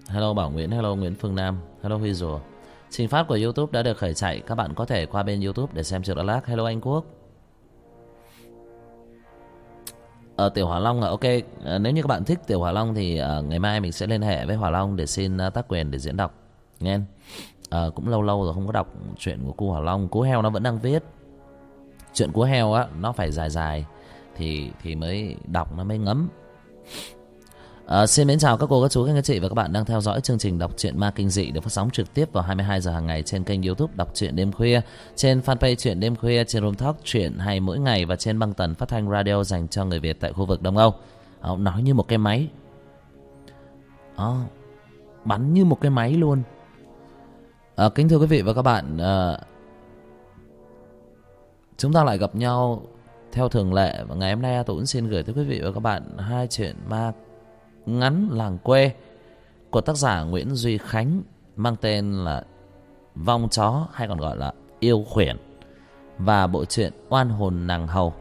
hello Bảo Nguyễn, hello Nguyễn Phương Nam, hello Huy Rùa. Trình phát của YouTube đã được khởi chạy. Các bạn có thể qua bên YouTube để xem Trượt Đà Lạt. Hello anh Quốc. Tiểu Hỏa Long ok. Nếu như các bạn thích Tiểu Hỏa Long thì ngày mai mình sẽ liên hệ với Hỏa Long để xin tác quyền để diễn đọc. Nghe. Cũng lâu lâu rồi không có đọc chuyện của cô Hỏa Long. Cú heo nó vẫn đang viết. Chuyện cú heo á, nó phải dài dài thì mới đọc, nó mới ngấm. Xin mến chào các cô, các chú, các anh chị và các bạn đang theo dõi chương trình đọc truyện ma kinh dị được phát sóng trực tiếp vào 22 giờ hàng ngày trên kênh YouTube Đọc truyện đêm khuya, trên fanpage truyện đêm khuya, trên Room Talk truyện hay mỗi ngày và trên băng tần phát thanh radio dành cho người Việt tại khu vực Đông Âu. Nói như một cái máy. Bắn như một cái máy luôn. Kính thưa quý vị và các bạn, chúng ta lại gặp nhau theo thường lệ và ngày hôm nay tôi cũng xin gửi tới quý vị và các bạn hai chuyện ma ngắn làng quê của tác giả Nguyễn Duy Khánh mang tên là Vong Chó hay còn gọi là Yêu Khuyển và bộ truyện Oan Hồn Nàng Hầu.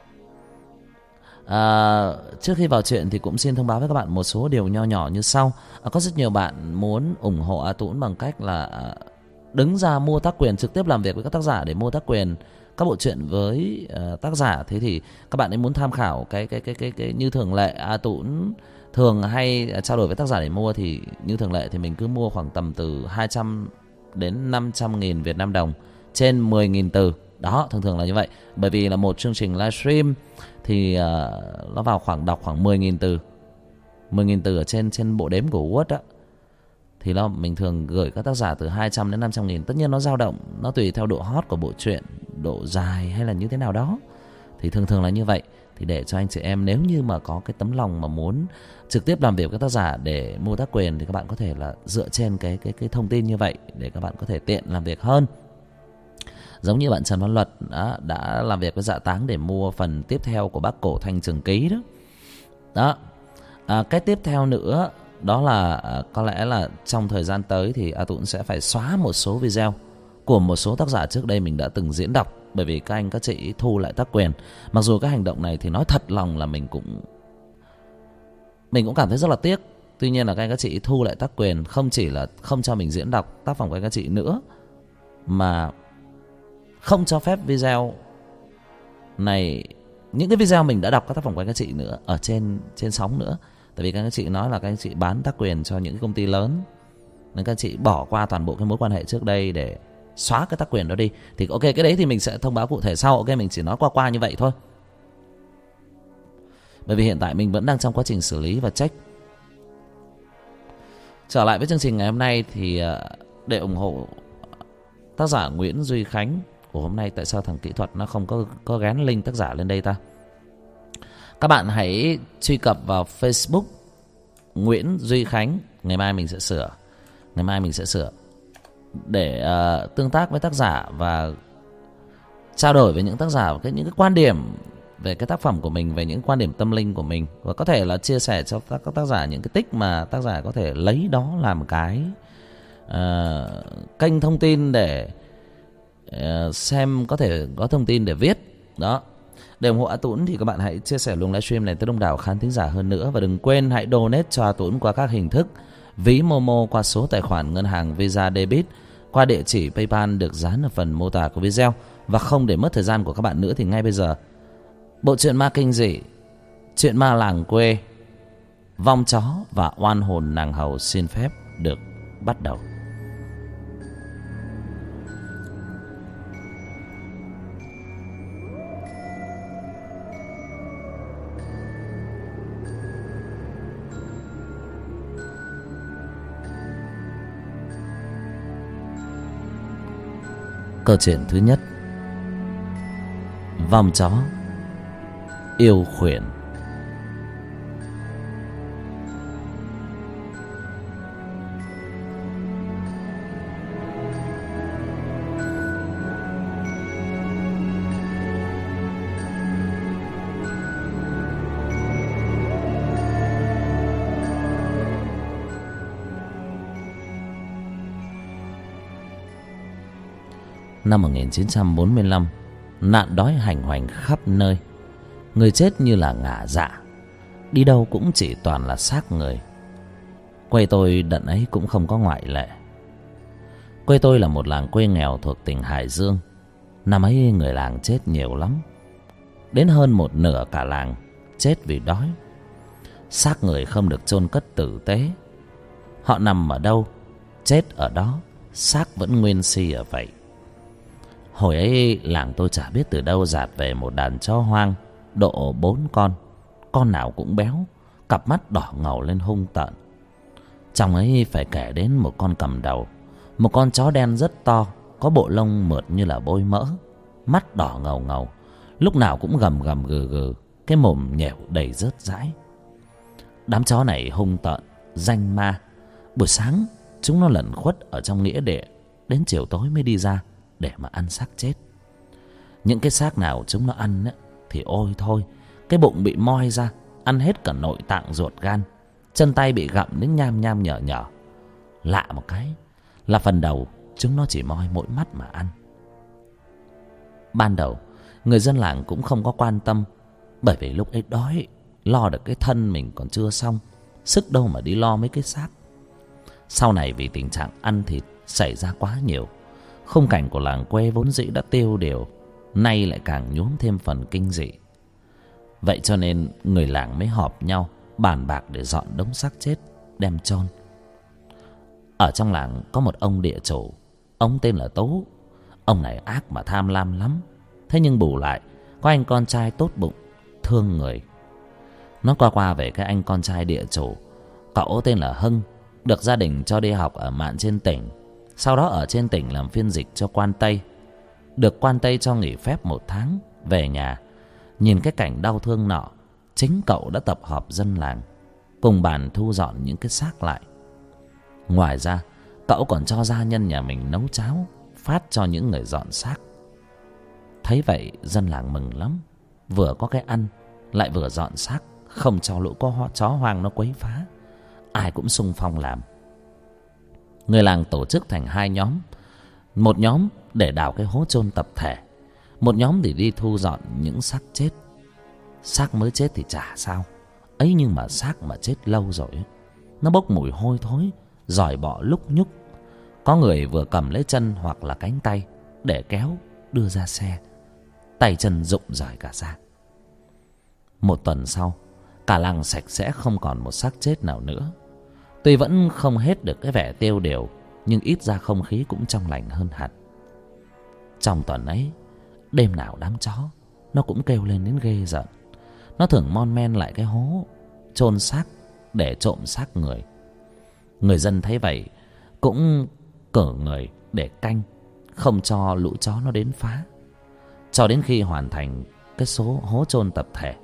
Trước khi vào chuyện thì cũng xin thông báo với các bạn một số điều nho nhỏ như sau. Có rất nhiều bạn muốn ủng hộ A Tũng bằng cách là đứng ra mua tác quyền, trực tiếp làm việc với các tác giả để mua tác quyền các bộ truyện với tác giả. Thế thì các bạn ấy muốn tham khảo cái như thường lệ, A Tũng thường hay trao đổi với tác giả để mua thì như thường lệ thì mình cứ mua khoảng tầm từ 200 đến 500 nghìn Việt Nam đồng trên 10.000 từ. Đó, thường là như vậy. Bởi vì là một chương trình livestream thì nó vào khoảng đọc khoảng 10.000 từ. 10.000 từ ở trên bộ đếm của Word á. Thì mình thường gửi các tác giả từ 200 đến 500 nghìn. Tất nhiên nó dao động, nó tùy theo độ hot của bộ truyện, độ dài hay là như thế nào đó. Thì thường là như vậy. Thì để cho anh chị em nếu như mà có cái tấm lòng mà muốn trực tiếp làm việc với tác giả để mua tác quyền thì các bạn có thể là dựa trên cái thông tin như vậy để các bạn có thể tiện làm việc hơn. Giống như bạn Trần Văn Luật đã làm việc với Dạ Táng để mua phần tiếp theo của Bác Cổ Thanh Trường Ký đó. Cái tiếp theo nữa đó là có lẽ là trong thời gian tới thì A Tũng sẽ phải xóa một số video của một số tác giả trước đây mình đã từng diễn đọc, bởi vì các anh các chị thu lại tác quyền. Mặc dù cái hành động này thì nói thật lòng là mình cũng cảm thấy rất là tiếc. Tuy nhiên là các anh các chị thu lại tác quyền không chỉ là không cho mình diễn đọc tác phẩm của các anh các chị nữa, mà không cho phép video này, những cái video mình đã đọc các tác phẩm của các anh chị nữa ở trên sóng nữa. Tại vì các anh chị nói là các anh chị bán tác quyền cho những công ty lớn nên các anh chị bỏ qua toàn bộ cái mối quan hệ trước đây để xóa cái tác quyền đó đi. Thì ok, cái đấy thì mình sẽ thông báo cụ thể sau. Ok, mình chỉ nói qua như vậy thôi. Bởi vì hiện tại mình vẫn đang trong quá trình xử lý và check. Trở lại với chương trình ngày hôm nay thì để ủng hộ tác giả Nguyễn Duy Khánh của hôm nay, tại sao thằng kỹ thuật nó không có gắn link tác giả lên đây ta? Các bạn hãy truy cập vào Facebook Nguyễn Duy Khánh. Ngày mai mình sẽ sửa để tương tác với tác giả và trao đổi với những tác giả những cái quan điểm về cái tác phẩm của mình, về những quan điểm tâm linh của mình, và có thể là chia sẻ cho các tác giả những cái tích mà tác giả có thể lấy đó làm cái kênh thông tin để xem có thể có thông tin để viết đó. Để ủng hộ A Tũng thì các bạn hãy chia sẻ luồng livestream này tới đông đảo khán thính giả hơn nữa, và đừng quên hãy donate cho A Tũng qua các hình thức: ví Momo qua số tài khoản ngân hàng Visa Debit, qua địa chỉ PayPal được dán ở phần mô tả của video. Và không để mất thời gian của các bạn nữa thì ngay bây giờ, bộ truyện ma kinh dị, chuyện ma làng quê, Vong Chó và Oan Hồn Nàng Hầu xin phép được bắt đầu. Câu chuyện thứ nhất: Vong Chó Yêu Khuyển. Năm 1945, nạn đói hành hoành khắp nơi. Người chết như là ngả dạ, đi đâu cũng chỉ toàn là xác người. Quê tôi đợt ấy cũng không có ngoại lệ. Quê tôi là một làng quê nghèo thuộc tỉnh Hải Dương. Năm ấy người làng chết nhiều lắm, đến hơn một nửa cả làng chết vì đói. Xác người không được chôn cất tử tế. Họ nằm ở đâu chết ở đó, xác vẫn nguyên si ở vậy. Hồi ấy làng tôi chả biết từ đâu dạt về một đàn chó hoang độ 4 con nào cũng béo, cặp mắt đỏ ngầu lên hung tợn. Trong ấy phải kể đến một con cầm đầu, một con chó đen rất to, có bộ lông mượt như là bôi mỡ, mắt đỏ ngầu ngầu, lúc nào cũng gầm gầm gừ gừ, cái mồm nhẻo đầy rớt rãi. Đám chó này hung tợn, danh ma. Buổi sáng chúng nó lẩn khuất ở trong nghĩa địa, đến chiều tối mới đi ra để mà ăn xác chết. Những cái xác nào chúng nó ăn ấy, thì ôi thôi, cái bụng bị moi ra, ăn hết cả nội tạng ruột gan, chân tay bị gặm đến nham nham nhở nhở. Lạ một cái là phần đầu chúng nó chỉ moi mỗi mắt mà ăn. Ban đầu người dân làng cũng không có quan tâm, bởi vì lúc ấy đói, lo được cái thân mình còn chưa xong, sức đâu mà đi lo mấy cái xác. Sau này vì tình trạng ăn thịt xảy ra quá nhiều, khung cảnh của làng quê vốn dĩ đã tiêu điều, nay lại càng nhuốm thêm phần kinh dị. Vậy cho nên người làng mới họp nhau bàn bạc để dọn đống xác chết đem chôn. Ở trong làng có một ông địa chủ, ông tên là Tố. Ông này ác mà tham lam lắm. Thế nhưng bù lại có anh con trai tốt bụng, thương người. Nó qua về cái anh con trai địa chủ, cậu tên là Hưng, được gia đình cho đi học ở mạn trên tỉnh. Sau đó ở trên tỉnh làm phiên dịch cho quan Tây. Được quan Tây cho nghỉ phép 1 tháng, về nhà nhìn cái cảnh đau thương nọ, chính cậu đã tập họp dân làng cùng bàn thu dọn những cái xác lại. Ngoài ra cậu còn cho gia nhân nhà mình nấu cháo phát cho những người dọn xác. Thấy vậy dân làng mừng lắm, vừa có cái ăn lại vừa dọn xác, không cho lũ chó hoang nó quấy phá. Ai cũng xung phong làm. Người làng tổ chức thành 2 nhóm. Một nhóm để đào cái hố chôn tập thể, một nhóm để đi thu dọn những xác chết. Xác mới chết thì chả sao ấy, nhưng mà xác mà chết lâu rồi nó bốc mùi hôi thối, giòi bọ lúc nhúc. Có người vừa cầm lấy chân hoặc là cánh tay để kéo đưa ra xe, tay chân rụng rời cả ra. 1 tuần sau, cả làng sạch sẽ không còn một xác chết nào nữa. Tuy vẫn không hết được cái vẻ tiêu điều, nhưng ít ra không khí cũng trong lành hơn hẳn. Trong tuần ấy, đêm nào đám chó nó cũng kêu lên đến ghê rợn. Nó thường mon men lại cái hố chôn xác để trộm xác người. Người dân thấy vậy cũng cử người để canh, không cho lũ chó nó đến phá, cho đến khi hoàn thành cái số hố chôn tập thể.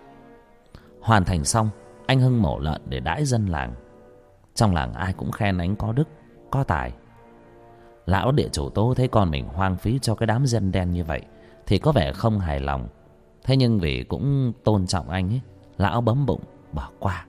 Hoàn thành xong, anh Hưng mổ lợn để đãi dân làng. Trong làng ai cũng khen anh có đức, có tài. Lão địa chủ Tố thấy con mình hoang phí cho cái đám dân đen như vậy thì có vẻ không hài lòng. Thế nhưng vì cũng tôn trọng anh ấy, lão bấm bụng bỏ qua.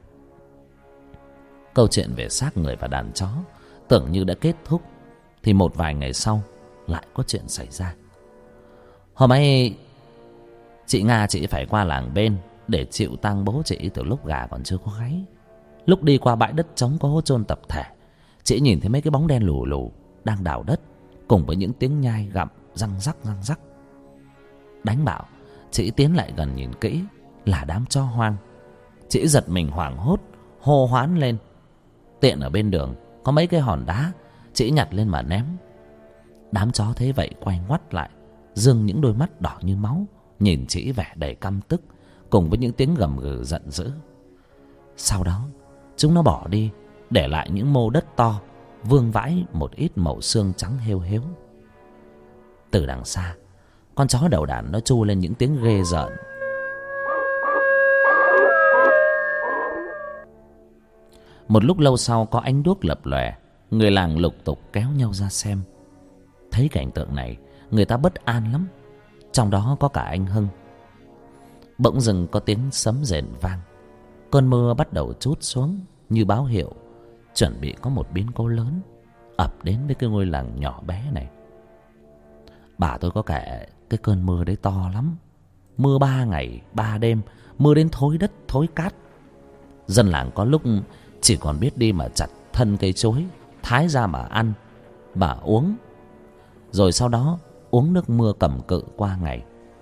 Câu chuyện về xác người và đàn chó tưởng như đã kết thúc, thì một vài ngày sau lại có chuyện xảy ra. Hôm ấy chị Nga chị phải qua làng bên để chịu tang bố chị từ lúc gà còn chưa có gáy. Lúc đi qua bãi đất trống có hố chôn tập thể, chị nhìn thấy mấy cái bóng đen lù lù đang đào đất, cùng với những tiếng nhai gặm răng rắc. Đánh bảo chị tiến lại gần nhìn kỹ là đám chó hoang. Chị giật mình hoảng hốt, hô hoán lên. Tiện ở bên đường có mấy cái hòn đá, chị nhặt lên mà ném. Đám chó thấy vậy quay ngoắt lại, dương những đôi mắt đỏ như máu nhìn chị vẻ đầy căm tức, cùng với những tiếng gầm gừ giận dữ. Sau đó chúng nó bỏ đi, để lại những mô đất to vương vãi một ít mẩu xương trắng hêu hếu. Từ đằng xa, con chó đầu đàn nó tru lên những tiếng ghê rợn. Một lúc lâu sau có ánh đuốc lập lòe, người làng lục tục kéo nhau ra xem. Thấy cảnh tượng này, người ta bất an lắm, trong đó có cả anh Hưng. Bỗng dưng có tiếng sấm rền vang. Cơn mưa bắt đầu trút xuống như báo hiệu chuẩn bị có một biến cố lớn ập đến với cái ngôi làng nhỏ bé này. Bà tôi có kể cái cơn mưa đấy to lắm, mưa 3 ngày 3 đêm, mưa đến thối đất thối cát. Dân làng có lúc chỉ còn biết đi mà chặt thân cây chuối, thái ra mà ăn, mà uống, rồi sau đó uống nước mưa cầm cự qua ngày.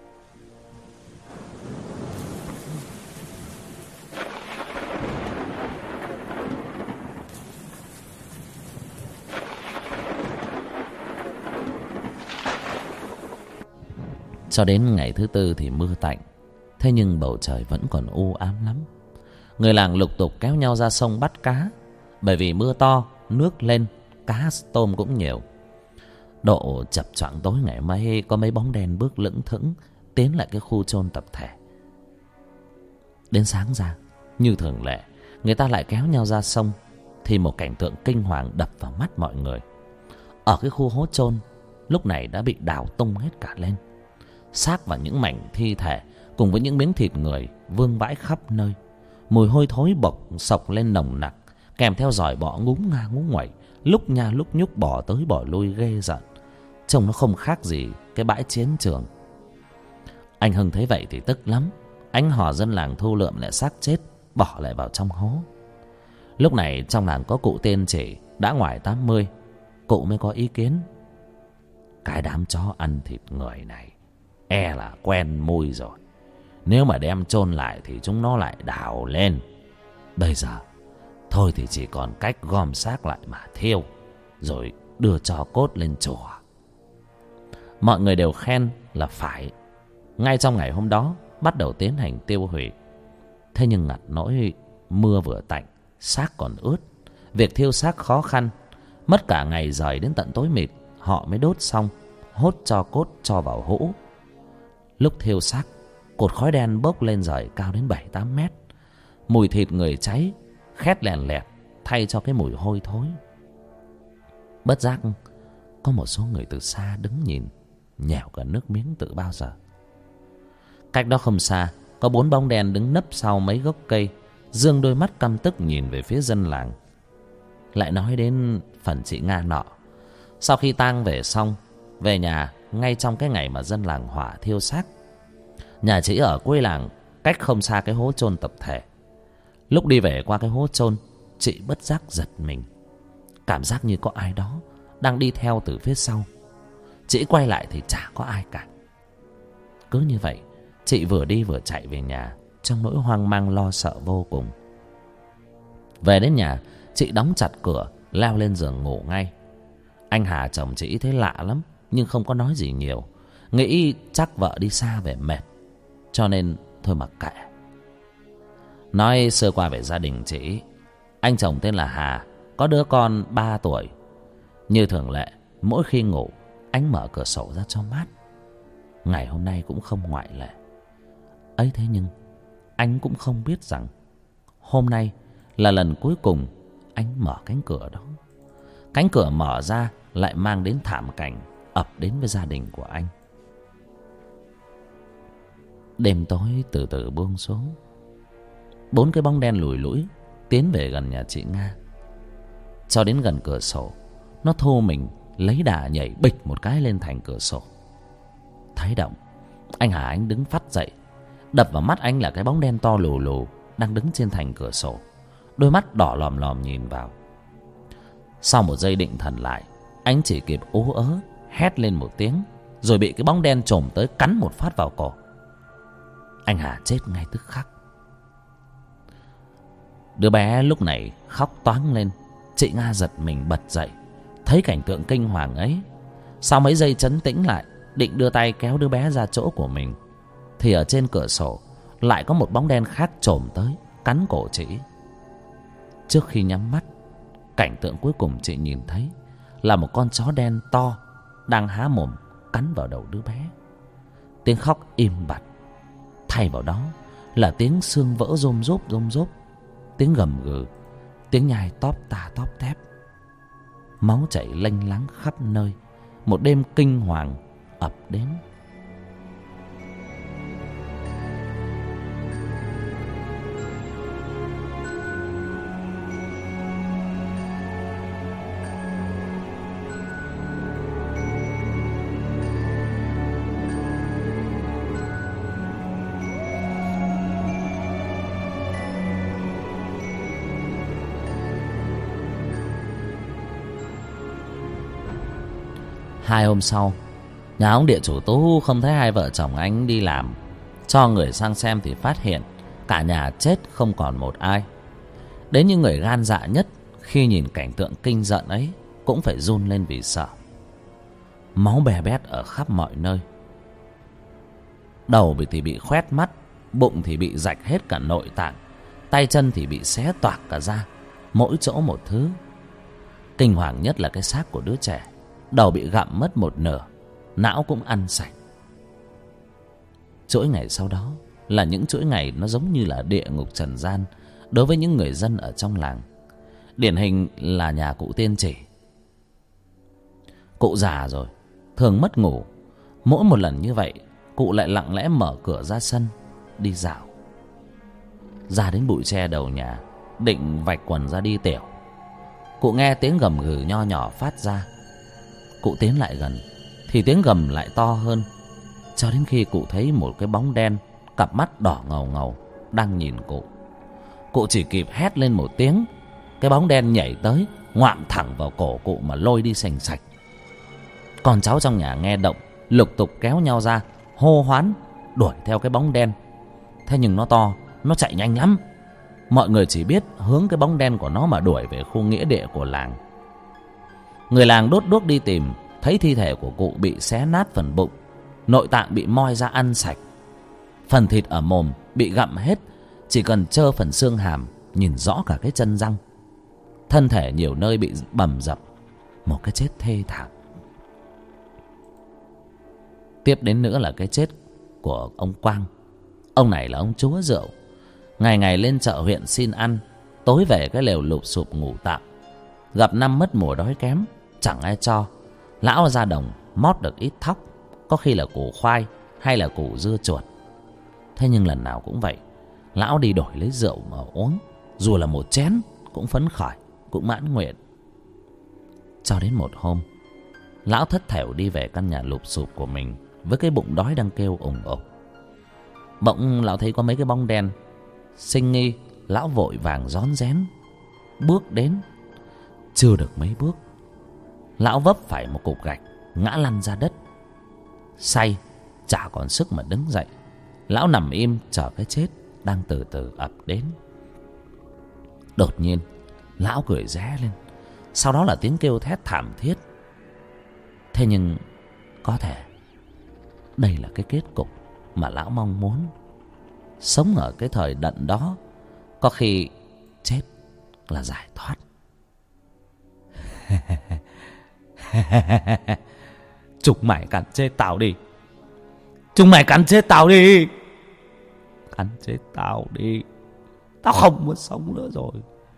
Cho đến ngày thứ tư thì mưa tạnh, thế nhưng bầu trời vẫn còn u ám lắm. Người làng lục tục kéo nhau ra sông bắt cá, bởi vì mưa to, nước lên, cá tôm cũng nhiều. Độ chập choạng tối ngày mai, có mấy bóng đen bước lững thững tiến lại cái khu chôn tập thể. Đến sáng ra, như thường lệ, người ta lại kéo nhau ra sông, thì một cảnh tượng kinh hoàng đập vào mắt mọi người. Ở cái khu hố chôn lúc này đã bị đào tung hết cả lên. Xác và những mảnh thi thể cùng với những miếng thịt người vương vãi khắp nơi. Mùi hôi thối bộc sộc lên nồng nặc, kèm theo giòi bọ ngúng nga ngúng nguẩy, lúc nha lúc nhúc bò tới bò lui ghê rợn. Trông nó không khác gì cái bãi chiến trường. Anh Hưng thấy vậy thì tức lắm. Anh hò dân làng thu lượm lại xác chết, bỏ lại vào trong hố. Lúc này trong làng có cụ tên Chỉ đã ngoài 80. Cụ mới có ý kiến: cái đám chó ăn thịt người này e là quen mùi rồi. Nếu mà đem chôn lại thì chúng nó lại đào lên. Bây giờ thôi thì chỉ còn cách gom xác lại mà thiêu, rồi đưa tro cốt lên chùa. Mọi người đều khen là phải. Ngay trong ngày hôm đó bắt đầu tiến hành tiêu hủy. Thế nhưng ngặt nỗi mưa vừa tạnh, xác còn ướt. Việc thiêu xác khó khăn, mất cả ngày rời đến tận tối mịt họ mới đốt xong, hốt tro cốt cho vào hũ. Lúc thiêu xác, cột khói đen bốc lên rời cao đến 7-8 mét. Mùi thịt người cháy khét lèn lẹt thay cho cái mùi hôi thối. Bất giác có một số người từ xa đứng nhìn, nhẻo cả nước miếng từ bao giờ. Cách đó không xa, có 4 bóng đen đứng nấp sau mấy gốc cây, dương đôi mắt căm tức nhìn về phía dân làng. Lại nói đến phần chị Nga nọ. Sau khi tang về xong, về nhà ngay trong cái ngày mà dân làng hỏa thiêu xác. Nhà chị ở quê làng, cách không xa cái hố chôn tập thể. Lúc đi về qua cái hố chôn, chị bất giác giật mình, cảm giác như có ai đó đang đi theo từ phía sau. Chị quay lại thì chả có ai cả. Cứ như vậy, chị vừa đi vừa chạy về nhà, trong nỗi hoang mang lo sợ vô cùng. Về đến nhà, chị đóng chặt cửa, leo lên giường ngủ ngay. Anh Hà chồng chị thấy lạ lắm, nhưng không có nói gì nhiều, nghĩ chắc vợ đi xa về mệt, cho nên thôi mặc kệ. Nói sơ qua về gia đình chị, anh chồng tên là Hà, có đứa con 3 tuổi. Như thường lệ, mỗi khi ngủ, anh mở cửa sổ ra cho mát. Ngày hôm nay cũng không ngoại lệ. Ấy thế nhưng anh cũng không biết rằng hôm nay là lần cuối cùng anh mở cánh cửa đó. Cánh cửa mở ra lại mang đến thảm cảnh ập đến với gia đình của anh. Đêm tối từ từ buông xuống. 4 cái bóng đen lùi lũi tiến về gần nhà chị Nga. Cho đến gần cửa sổ, nó thu mình lấy đà nhảy bịch một cái lên thành cửa sổ. Thấy động, anh Hà anh đứng phắt dậy. Đập vào mắt anh là cái bóng đen to lù lù đang đứng trên thành cửa sổ, đôi mắt đỏ lòm lòm nhìn vào. Sau một giây định thần lại, anh chỉ kịp ú ớ hét lên một tiếng, rồi bị cái bóng đen chồm tới cắn một phát vào cổ. Anh Hà chết ngay tức khắc. Đứa bé lúc này khóc toáng lên. Chị Nga giật mình bật dậy, thấy cảnh tượng kinh hoàng ấy. Sau mấy giây trấn tĩnh lại, định đưa tay kéo đứa bé ra chỗ của mình, thì ở trên cửa sổ lại có một bóng đen khác chồm tới cắn cổ chị. Trước khi nhắm mắt, cảnh tượng cuối cùng chị nhìn thấy là một con chó đen to đang há mồm cắn vào đầu đứa bé. Tiếng khóc im bặt, thay vào đó là tiếng xương vỡ rôm rốp, tiếng gầm gừ, tiếng nhai tóp ta tóp tép. Máu chảy lênh láng khắp nơi. Một đêm kinh hoàng ập đến. 2 hôm sau, nhà ông địa chủ Tú không thấy hai vợ chồng anh đi làm. Cho người sang xem thì phát hiện cả nhà chết không còn một ai. Đến những người gan dạ nhất khi nhìn cảnh tượng kinh rợn ấy cũng phải run lên vì sợ. Máu bè bét ở khắp mọi nơi. Đầu thì bị khoét mắt, bụng thì bị rạch hết cả nội tạng, tay chân thì bị xé toạc cả ra, mỗi chỗ một thứ. Kinh hoàng nhất là cái xác của đứa trẻ, đầu bị gặm mất một nửa, não cũng ăn sạch. Chuỗi ngày sau đó là những chuỗi ngày nó giống như là địa ngục trần gian đối với những người dân ở trong làng. Điển hình là nhà cụ Tiên Chỉ. Cụ già rồi, thường mất ngủ. Mỗi một lần như vậy, cụ lại lặng lẽ mở cửa ra sân đi dạo. Ra đến bụi tre đầu nhà, định vạch quần ra đi tiểu. Cụ nghe tiếng gầm gừ nho nhỏ phát ra. Cụ tiến lại gần thì tiếng gầm lại to hơn, cho đến khi cụ thấy một cái bóng đen, cặp mắt đỏ ngầu ngầu đang nhìn cụ. Cụ chỉ kịp hét lên một tiếng, cái bóng đen nhảy tới, ngoạm thẳng vào cổ cụ mà lôi đi sành sạch. Con cháu trong nhà nghe động, lục tục kéo nhau ra hô hoán đuổi theo cái bóng đen. Thế nhưng nó to, nó chạy nhanh lắm. Mọi người chỉ biết hướng cái bóng đen của nó mà đuổi về khu nghĩa địa của làng. Người làng đốt đuốc đi tìm, thấy thi thể của cụ bị xé nát phần bụng, nội tạng bị moi ra ăn sạch, phần thịt ở mồm bị gặm hết, chỉ cần trơ phần xương hàm, nhìn rõ cả cái chân răng. Thân thể nhiều nơi bị bầm dập, một cái chết thê thảm. Tiếp đến nữa là cái chết của ông Quang. Ông này là ông chúa rượu, ngày ngày lên chợ huyện xin ăn, tối về cái lều lụp sụp ngủ tạm. Gặp năm mất mùa đói kém, chẳng ai cho. Lão ra đồng mót được ít thóc, có khi là củ khoai hay là củ dưa chuột. Thế nhưng lần nào cũng vậy, lão đi đổi lấy rượu mà uống, dù là một chén cũng phấn khởi, cũng mãn nguyện. Cho đến một hôm, lão thất thểu đi về căn nhà lụp sụp của mình với cái bụng đói đang kêu ủng ục. Bỗng lão thấy có mấy cái bóng đen sinh nghi. Lão vội vàng rón rén bước đến. Chưa được mấy bước, lão vấp phải một cục gạch, ngã lăn ra đất. Say, chả còn sức mà đứng dậy. Lão nằm im chờ cái chết đang từ từ ập đến. Đột nhiên lão cười ré lên, sau đó là tiếng kêu thét thảm thiết. Thế nhưng có thể đây là cái kết cục mà lão mong muốn. Sống ở cái thời đận đó, có khi chết là giải thoát. Chúng mày cắn chết tao đi. Chúng mày cắn chết tao đi. Cắn chết tao đi. Tao không muốn sống nữa rồi.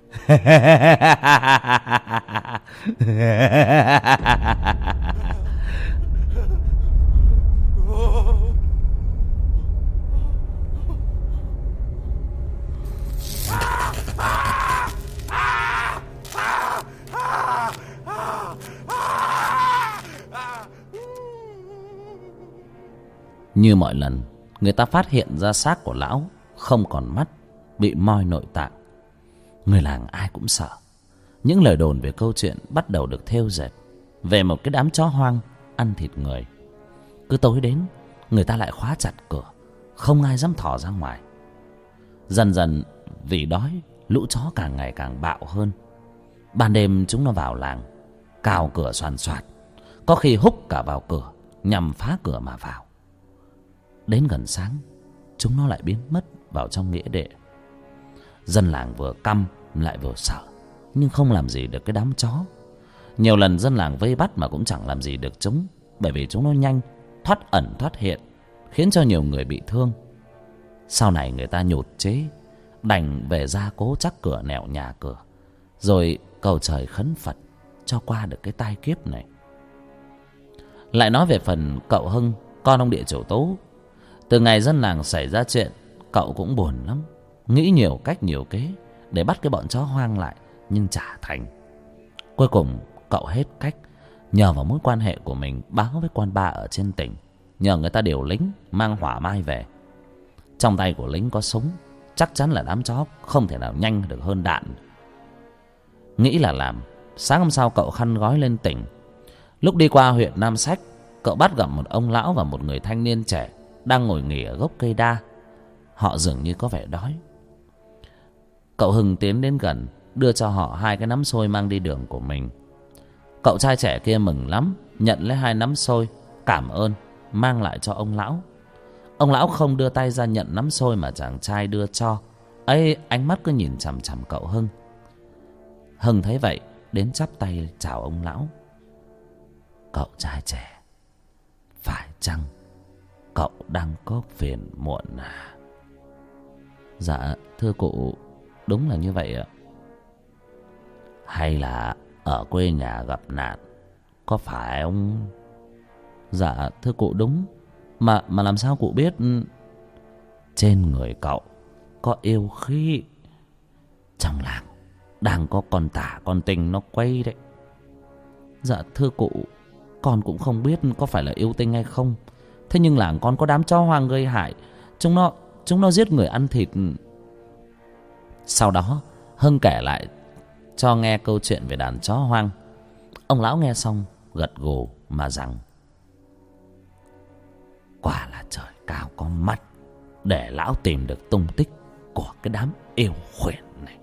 Như mọi lần, người ta phát hiện ra xác của lão không còn mắt, bị moi nội tạng. Người làng ai cũng sợ. Những lời đồn về câu chuyện bắt đầu được thêu dệt về một cái đám chó hoang ăn thịt người. Cứ tối đến, người ta lại khóa chặt cửa, không ai dám thò ra ngoài. Dần dần vì đói, lũ chó càng ngày càng bạo hơn. Ban đêm chúng nó vào làng, cào cửa xoàn xoạt, có khi húc cả vào cửa nhằm phá cửa mà vào. Đến gần sáng, chúng nó lại biến mất vào trong nghĩa địa. Dân làng vừa căm lại vừa sợ, nhưng không làm gì được cái đám chó. Nhiều lần dân làng vây bắt mà cũng chẳng làm gì được chúng, bởi vì chúng nó nhanh, thoát ẩn thoát hiện, khiến cho nhiều người bị thương. Sau này người ta nhụt chí, đành về gia cố chắc cửa nẻo nhà cửa, rồi cầu trời khấn Phật cho qua được cái tai kiếp này. Lại nói về phần cậu Hưng, con ông địa chủ Tú. Từ ngày dân làng xảy ra chuyện, cậu cũng buồn lắm, nghĩ nhiều cách nhiều kế để bắt cái bọn chó hoang lại, nhưng chả thành. Cuối cùng cậu hết cách, nhờ vào mối quan hệ của mình báo với quan ba ở trên tỉnh, nhờ người ta điều lính mang hỏa mai về. Trong tay của lính có súng, chắc chắn là đám chó không thể nào nhanh được hơn đạn. Nghĩ là làm, sáng hôm sau cậu khăn gói lên tỉnh. Lúc đi qua huyện Nam Sách, cậu bắt gặp một ông lão và một người thanh niên trẻ đang ngồi nghỉ ở gốc cây đa. Họ dường như có vẻ đói. Cậu Hưng tiến đến gần, đưa cho họ 2 cái nắm xôi mang đi đường của mình. Cậu trai trẻ kia mừng lắm, nhận lấy 2 nắm xôi, cảm ơn, mang lại cho ông lão. Ông lão không đưa tay ra nhận nắm xôi mà chàng trai đưa cho. Ấy, ánh mắt cứ nhìn chằm chằm cậu Hưng. Hưng thấy vậy, đến chắp tay chào ông lão. Cậu trai trẻ, phải chăng cậu đang có phiền muộn à? Dạ thưa cụ, đúng là như vậy ạ. Hay là ở quê nhà gặp nạn, có phải không? Dạ thưa cụ đúng. Mà làm sao cụ biết? Trên người cậu có yêu khí. Trong làng đang có con tả con tinh nó quay đấy. Dạ thưa cụ, con cũng không biết có phải là yêu tinh hay không. Thế nhưng làng con có đám chó hoang gây hại. Chúng nó giết người ăn thịt. Sau đó Hưng kể lại cho nghe câu chuyện về đàn chó hoang. Ông lão nghe xong gật gù mà rằng: quả là trời cao có mắt, để lão tìm được tung tích của cái đám yêu khuyển này.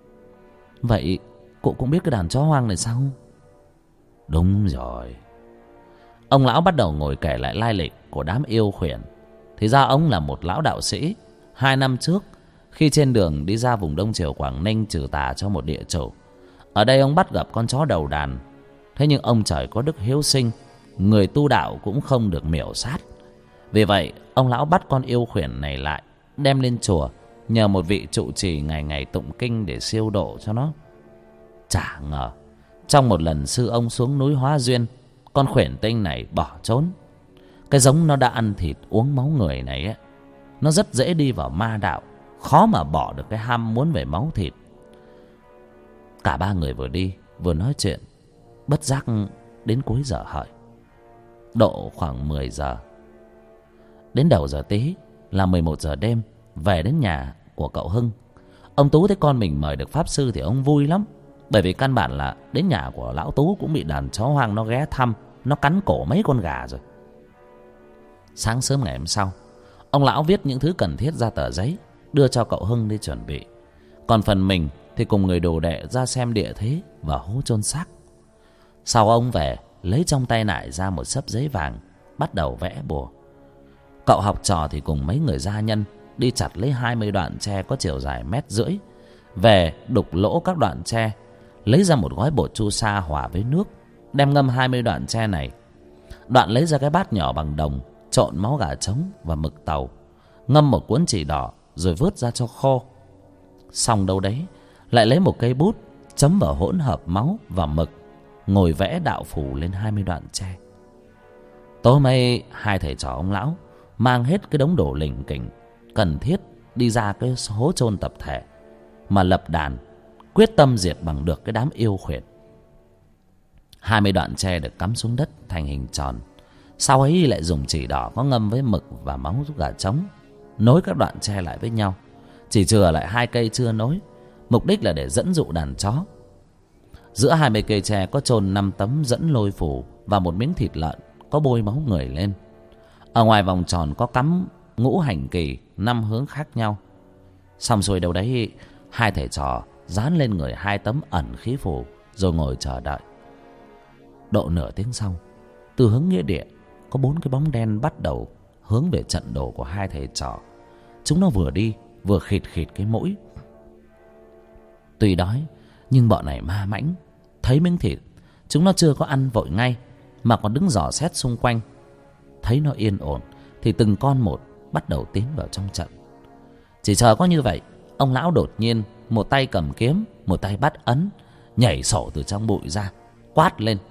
Vậy cụ cũng biết cái đàn chó hoang này sao? Đúng rồi. Ông lão bắt đầu ngồi kể lại lai lịch của đám yêu khuyển. Thì ra ông là một lão đạo sĩ. 2 năm trước, khi trên đường đi ra vùng Đông Triều Quảng Ninh trừ tà cho một địa chủ, ở đây ông bắt gặp con chó đầu đàn. Thế nhưng ông trời có đức hiếu sinh, người tu đạo cũng không được miểu sát. Vì vậy ông lão bắt con yêu khuyển này lại, đem lên chùa, nhờ một vị trụ trì ngày ngày tụng kinh để siêu độ cho nó. Chả ngờ trong một lần sư ông xuống núi hóa duyên, con khuyển tinh này bỏ trốn. Cái giống nó đã ăn thịt uống máu người này ấy, nó rất dễ đi vào ma đạo, khó mà bỏ được cái ham muốn về máu thịt. Cả 3 người vừa đi vừa nói chuyện, bất giác đến cuối giờ hợi. Độ khoảng 10 giờ. Đến đầu giờ tí là 11 giờ đêm, về đến nhà của cậu Hưng. Ông Tú thấy con mình mời được pháp sư thì ông vui lắm. Bởi vì căn bản là đến nhà của lão Tú cũng bị đàn chó hoang nó ghé thăm, nó cắn cổ mấy con gà rồi. Sáng sớm ngày hôm sau, ông lão viết những thứ cần thiết ra tờ giấy, đưa cho cậu Hưng đi chuẩn bị. Còn phần mình thì cùng người đồ đệ ra xem địa thế và hố chôn xác. Sau ông về, lấy trong tay nải ra một xấp giấy vàng, bắt đầu vẽ bùa. Cậu học trò thì cùng mấy người gia nhân đi chặt lấy 20 đoạn tre có chiều dài 1,5 mét, về đục lỗ các đoạn tre, lấy ra một gói bột chu sa hòa với nước, đem ngâm 20 đoạn tre này. Đoạn lấy ra cái bát nhỏ bằng đồng, trộn máu gà trống và mực tàu, ngâm một cuốn chỉ đỏ rồi vớt ra cho khô. Xong đâu đấy, lại lấy một cây bút chấm vào hỗn hợp máu và mực, ngồi vẽ đạo phù lên 20 đoạn tre. Tối nay 2 thầy trò ông lão mang hết cái đống đồ lỉnh kỉnh cần thiết đi ra cái hố chôn tập thể mà lập đàn, quyết tâm diệt bằng được cái đám yêu khuyển. 20 đoạn tre được cắm xuống đất thành hình tròn. Sau ấy lại dùng chỉ đỏ có ngâm với mực và máu gà trống nối các đoạn tre lại với nhau, chỉ chừa lại 2 cây chưa nối, mục đích là để dẫn dụ đàn chó. Giữa 20 cây tre có chôn 5 tấm dẫn lôi phù và một miếng thịt lợn có bôi máu người lên. Ở ngoài vòng tròn có cắm ngũ hành kỳ 5 hướng khác nhau. Xong xuôi đâu đấy, 2 thầy trò dán lên người 2 tấm ẩn khí phù rồi ngồi chờ đợi. Độ nửa tiếng sau, từ hướng nghĩa địa có 4 cái bóng đen bắt đầu hướng về trận đồ của 2 thầy trò. Chúng nó vừa đi vừa khịt khịt cái mũi. Tuy đói nhưng bọn này ma mãnh, thấy miếng thịt chúng nó chưa có ăn vội ngay, mà còn đứng dò xét xung quanh. Thấy nó yên ổn thì từng con một bắt đầu tiến vào trong trận. Chỉ chờ có như vậy, ông lão đột nhiên một tay cầm kiếm, một tay bắt ấn, nhảy sổ từ trong bụi ra, quát lên: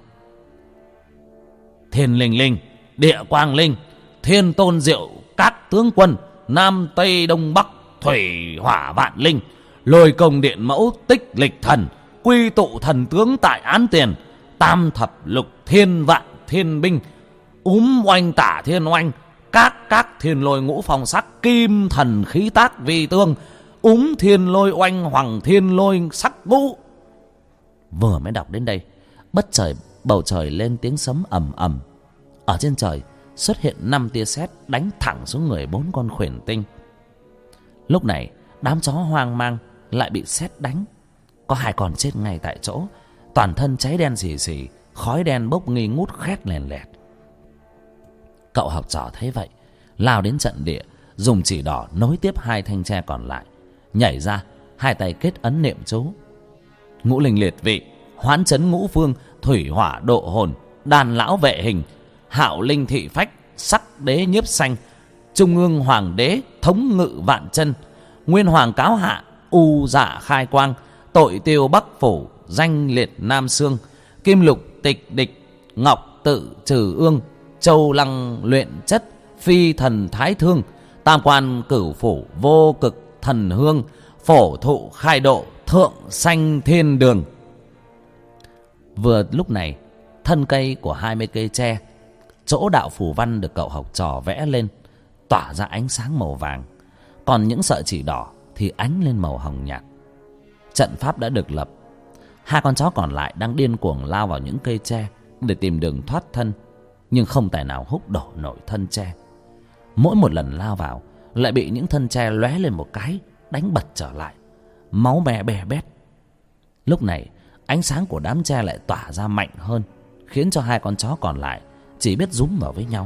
Thiên linh linh, địa quang linh, thiên tôn diệu các tướng quân, nam tây đông bắc thủy hỏa vạn linh, lôi công điện mẫu tích lịch thần, quy tụ thần tướng tại án tiền, tam thập lục thiên vạn thiên binh, oanh tả thiên oanh, các thiên lôi ngũ phong sắc, kim thần khí tác vi tương, thiên lôi oanh hoàng thiên lôi sắc ngũ. Vừa mới đọc đến đây, bất chợt bầu trời lên tiếng sấm ầm ầm. Ở trên trời xuất hiện 5 tia sét đánh thẳng xuống người 4 con khuyển tinh. Lúc này đám chó hoang mang lại bị sét đánh. Có 2 con chết ngay tại chỗ, toàn thân cháy đen xì xì, khói đen bốc nghi ngút khét lèn lẹt. Cậu học trò thấy vậy, lao đến trận địa, dùng chỉ đỏ nối tiếp 2 thanh tre còn lại, nhảy ra, 2 tay kết ấn niệm chú. Ngũ linh liệt vị, hoán chấn ngũ phương, thủy hỏa độ hồn, đàn lão vệ hình, hạo linh thị phách, sắc đế nhiếp xanh, trung ương hoàng đế thống ngự vạn chân, nguyên hoàng cáo hạ, u dạ khai quang, tội tiêu bắc phủ, danh liệt nam xương, kim lục tịch địch, ngọc tự trừ ương, châu lăng luyện chất, phi thần thái thương, tam quan cửu phủ, vô cực thần hương, phổ thụ khai độ, thượng sanh thiên đường. Vừa lúc này, thân cây của 20 cây tre, chỗ đạo phù văn được cậu học trò vẽ lên, tỏa ra ánh sáng màu vàng, còn những sợi chỉ đỏ thì ánh lên màu hồng nhạt. Trận pháp đã được lập. 2 con chó còn lại đang điên cuồng lao vào những cây tre để tìm đường thoát thân, nhưng không tài nào húc đổ nổi thân tre. Mỗi một lần lao vào lại bị những thân tre lóe lên một cái, đánh bật trở lại, máu me bè bét. Lúc này ánh sáng của đám tre lại tỏa ra mạnh hơn, khiến cho 2 con chó còn lại chỉ biết rúm vào với nhau.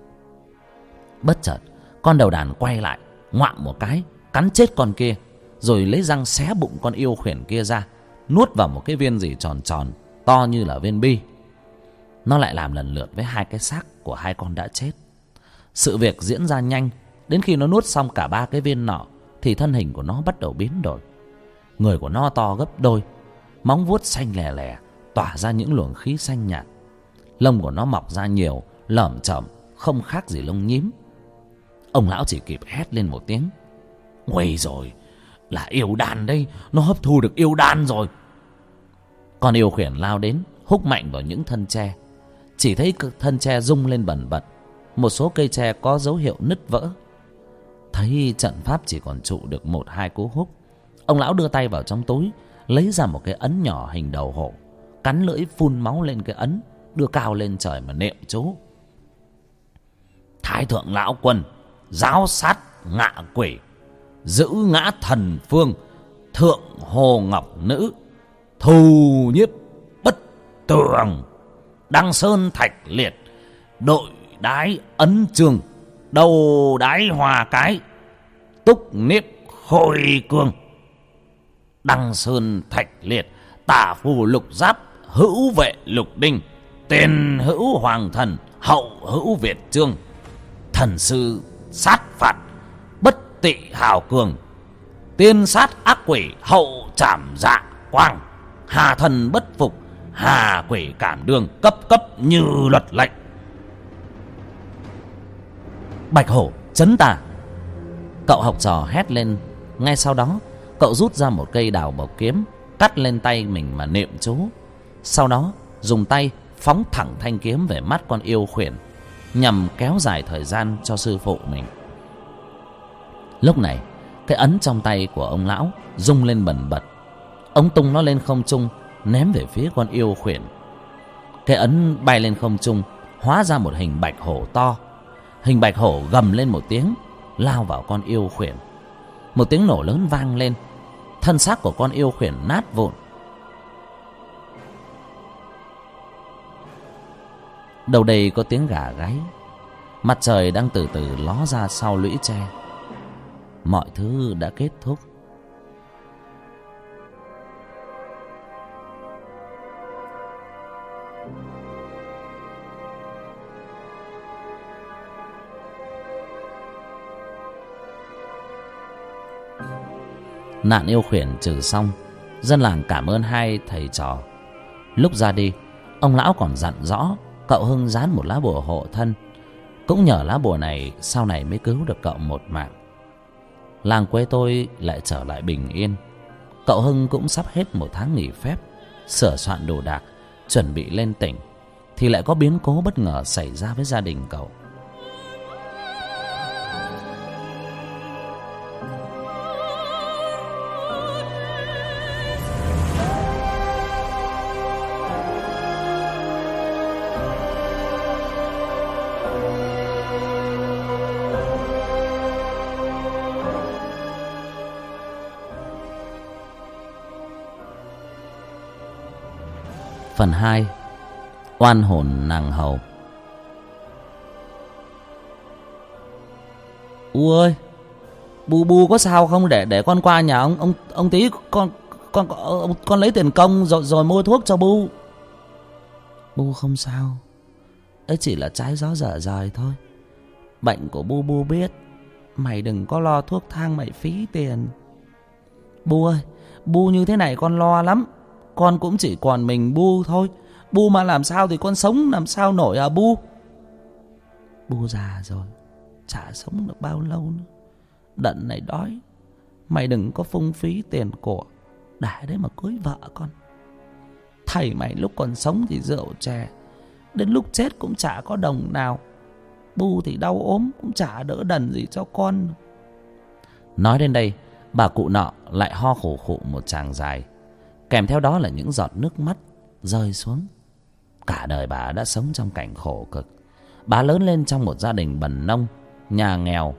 Bất chợt con đầu đàn quay lại, ngoạm một cái cắn chết con kia, rồi lấy răng xé bụng con yêu khuyển kia ra, nuốt vào một cái viên gì tròn tròn to như là viên bi. Nó lại làm lần lượt với 2 cái xác của 2 con đã chết. Sự việc diễn ra nhanh, đến khi nó nuốt xong cả 3 cái viên nọ thì thân hình của nó bắt đầu biến đổi. Người của nó to gấp đôi, móng vuốt xanh lè lè tỏa ra những luồng khí xanh nhạt, lông của nó mọc ra nhiều, lởm chởm, không khác gì lông nhím. Ông lão chỉ kịp hét lên một tiếng: "Nguy rồi, là yêu đan đây, nó hấp thu được yêu đan rồi." Con yêu khuyển lao đến, húc mạnh vào những thân tre. Chỉ thấy thân tre rung lên bần bật, một số cây tre có dấu hiệu nứt vỡ. Thấy trận pháp chỉ còn trụ được 1-2 cú húc, ông lão đưa tay vào trong túi, lấy ra một cái ấn nhỏ hình đầu hổ, cắn lưỡi phun máu lên cái ấn, đưa cao lên trời mà niệm chú: "Thái thượng lão quân, giáo sát ngạ quỷ, giữ ngã thần phương, thượng hồ ngọc nữ, thù nhiếp bất tường, đăng sơn thạch liệt, đội đái ấn trường, đầu đái hòa cái, túc niếp khôi cương, đăng sơn thạch liệt, tả phù lục giáp, hữu vệ lục đinh, tiền hữu hoàng thần, hậu hữu việt trương, thần sư sát phạt, bất tị hào cường, tiên sát ác quỷ, hậu trảm dạ quang, hà thần bất phục, hà quỷ cảm đương, cấp cấp như luật lệnh." Bạch hổ chấn tà! Cậu học trò hét lên. Ngay sau đó cậu rút ra một cây đào bộc kiếm, cắt lên tay mình mà niệm chú. Sau đó dùng tay phóng thẳng thanh kiếm về mắt con yêu khuyển, nhằm kéo dài thời gian cho sư phụ mình. Lúc này cái ấn trong tay của ông lão rung lên bần bật. Ông tung nó lên không trung, ném về phía con yêu khuyển. Cái ấn bay lên không trung, hóa ra một hình bạch hổ to. Hình bạch hổ gầm lên một tiếng, lao vào con yêu khuyển. Một tiếng nổ lớn vang lên, thân xác của con yêu khuyển nát vụn. Đầu đây có tiếng gà gáy. Mặt trời đang từ từ ló ra sau lũy tre. Mọi thứ đã kết thúc. Nạn yêu khuyển trừ xong, dân làng cảm ơn 2 thầy trò. Lúc ra đi, ông lão còn dặn rõ cậu Hưng dán một lá bùa hộ thân. Cũng nhờ lá bùa này sau này mới cứu được cậu một mạng. Làng quê tôi lại trở lại bình yên. Cậu Hưng cũng sắp hết 1 tháng nghỉ phép, sửa soạn đồ đạc, chuẩn bị lên tỉnh, thì lại có biến cố bất ngờ xảy ra với gia đình cậu. Phần 2. Oan hồn nàng hầu. Bu ơi, bu có sao không, để con qua nhà ông tí, con lấy tiền công rồi mua thuốc cho bu. Bu không sao, ấy chỉ là trái gió dở dời thôi. Bệnh của bu biết, mày đừng có lo thuốc thang mày phí tiền. Bu ơi, bu như thế này con lo lắm. Con cũng chỉ còn mình bu thôi. Bu mà làm sao thì con sống làm sao nổi à bu. Bu già rồi, chả sống được bao lâu nữa. Đận này đói, mày đừng có phung phí tiền của để đấy mà cưới vợ con. Thầy mày lúc còn sống thì rượu chè, đến lúc chết cũng chả có đồng nào. Bu thì đau ốm cũng chả đỡ đần gì cho con. Nói đến đây, bà cụ nọ lại ho khổ khụ một tràng dài, kèm theo đó là những giọt nước mắt rơi xuống. Cả đời bà đã sống trong cảnh khổ cực. Bà lớn lên trong một gia đình bần nông, nhà nghèo.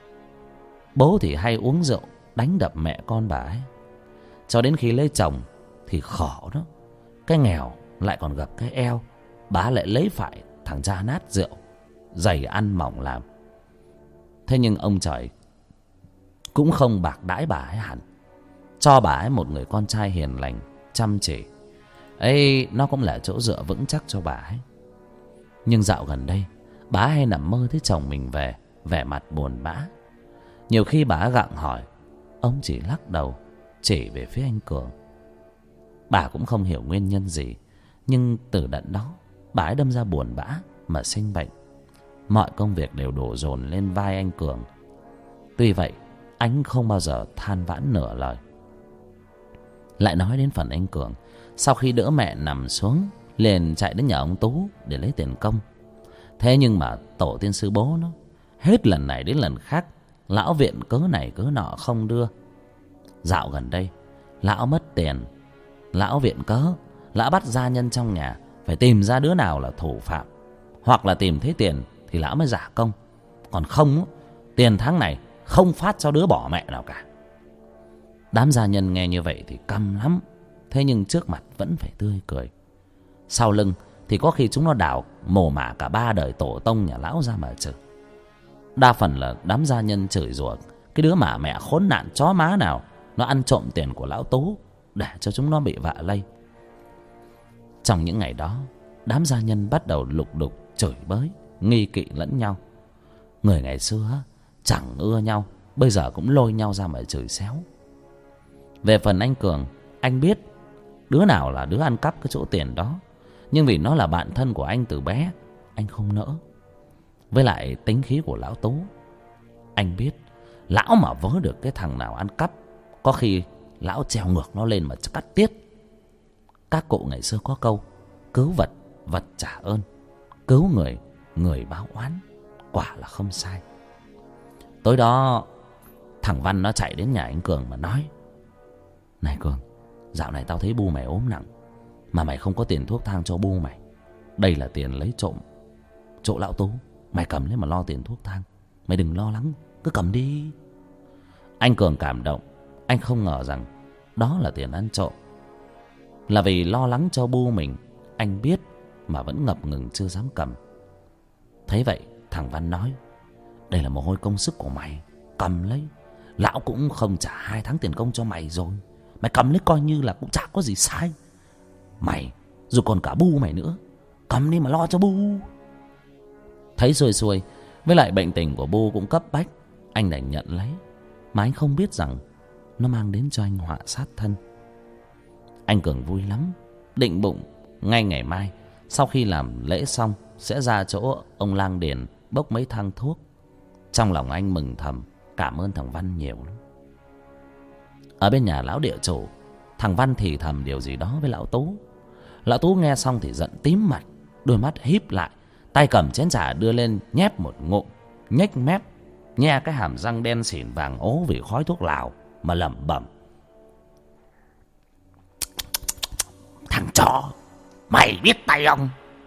Bố thì hay uống rượu đánh đập mẹ con bà ấy. Cho đến khi lấy chồng thì khổ đó, cái nghèo lại còn gặp cái eo. Bà lại lấy phải thằng cha nát rượu, giày ăn mỏng làm. Thế nhưng ông trời cũng không bạc đãi bà ấy hẳn, cho bà ấy một người con trai hiền lành, chăm chỉ. Ấy nó cũng là chỗ dựa vững chắc cho bà ấy. Nhưng dạo gần đây, bà hay nằm mơ thấy chồng mình về, vẻ mặt buồn bã. Nhiều khi bà gặng hỏi, ông chỉ lắc đầu, chỉ về phía anh Cường. Bà cũng không hiểu nguyên nhân gì, nhưng từ đợt đó bà ấy đâm ra buồn bã mà sinh bệnh. Mọi công việc đều đổ dồn lên vai anh Cường. Tuy vậy, anh không bao giờ than vãn nửa lời. Lại nói đến phần anh Cường, sau khi đỡ mẹ nằm xuống, liền chạy đến nhà ông Tú để lấy tiền công. Thế nhưng mà tổ tiên sư bố nó hết lần này đến lần khác, lão viện cớ này cớ nọ không đưa. Dạo gần đây, lão mất tiền, lão viện cớ, lão bắt gia nhân trong nhà phải tìm ra đứa nào là thủ phạm, hoặc là tìm thấy tiền thì lão mới giả công. Còn không, tiền tháng này không phát cho đứa bỏ mẹ nào cả. Đám gia nhân nghe như vậy thì căm lắm. Thế nhưng trước mặt vẫn phải tươi cười. Sau lưng thì có khi chúng nó đào mồ mả cả 3 đời tổ tông nhà lão ra mà chửi. Đa phần là đám gia nhân chửi rủa cái đứa mà mẹ khốn nạn chó má nào nó ăn trộm tiền của lão Tú, để cho chúng nó bị vạ lây. Trong những ngày đó, đám gia nhân bắt đầu lục đục chửi bới, nghi kỵ lẫn nhau. Người ngày xưa chẳng ưa nhau, bây giờ cũng lôi nhau ra mà chửi xéo. Về phần anh Cường, anh biết đứa nào là đứa ăn cắp cái chỗ tiền đó, nhưng vì nó là bạn thân của anh từ bé, anh không nỡ. Với lại tính khí của lão Tú, anh biết lão mà vớ được cái thằng nào ăn cắp, có khi lão treo ngược nó lên mà cắt tiết. Các cụ ngày xưa có câu, cứu vật, vật trả ơn, cứu người, người báo oán, quả là không sai. Tối đó, thằng Văn nó chạy đến nhà anh Cường mà nói, này Cường, dạo này tao thấy bu mày ốm nặng, mà mày không có tiền thuốc thang cho bu mày. Đây là tiền lấy trộm chỗ lão Tú, mày cầm lấy mà lo tiền thuốc thang. Mày đừng lo lắng, cứ cầm đi. Anh Cường cảm động. Anh không ngờ rằng đó là tiền ăn trộm. Là vì lo lắng cho bu mình, anh biết mà vẫn ngập ngừng chưa dám cầm. Thấy vậy, thằng Văn nói, đây là mồ hôi công sức của mày, cầm lấy. Lão cũng không trả 2 tháng tiền công cho mày rồi, mày cầm lấy coi như là cũng chả có gì sai. Mày, dù còn cả bu mày nữa, cầm đi mà lo cho bu. Thấy xuôi xuôi, với lại bệnh tình của bu cũng cấp bách, anh đành nhận lấy. Mà anh không biết rằng nó mang đến cho anh họa sát thân. Anh Cường vui lắm, định bụng ngay ngày mai sau khi làm lễ xong sẽ ra chỗ ông lang điền bốc mấy thang thuốc. Trong lòng anh mừng thầm, cảm ơn thằng Văn nhiều lắm. Ở bên nhà lão địa chủ, thằng Văn thì thầm điều gì đó với lão Tú. Lão Tú nghe xong thì giận tím mặt, đôi mắt híp lại, tay cầm chén trà đưa lên nhép một ngụm, nhếch mép, nhe cái hàm răng đen xỉn vàng ố vì khói thuốc lào mà lẩm bẩm, thằng chó, mày biết tay ông.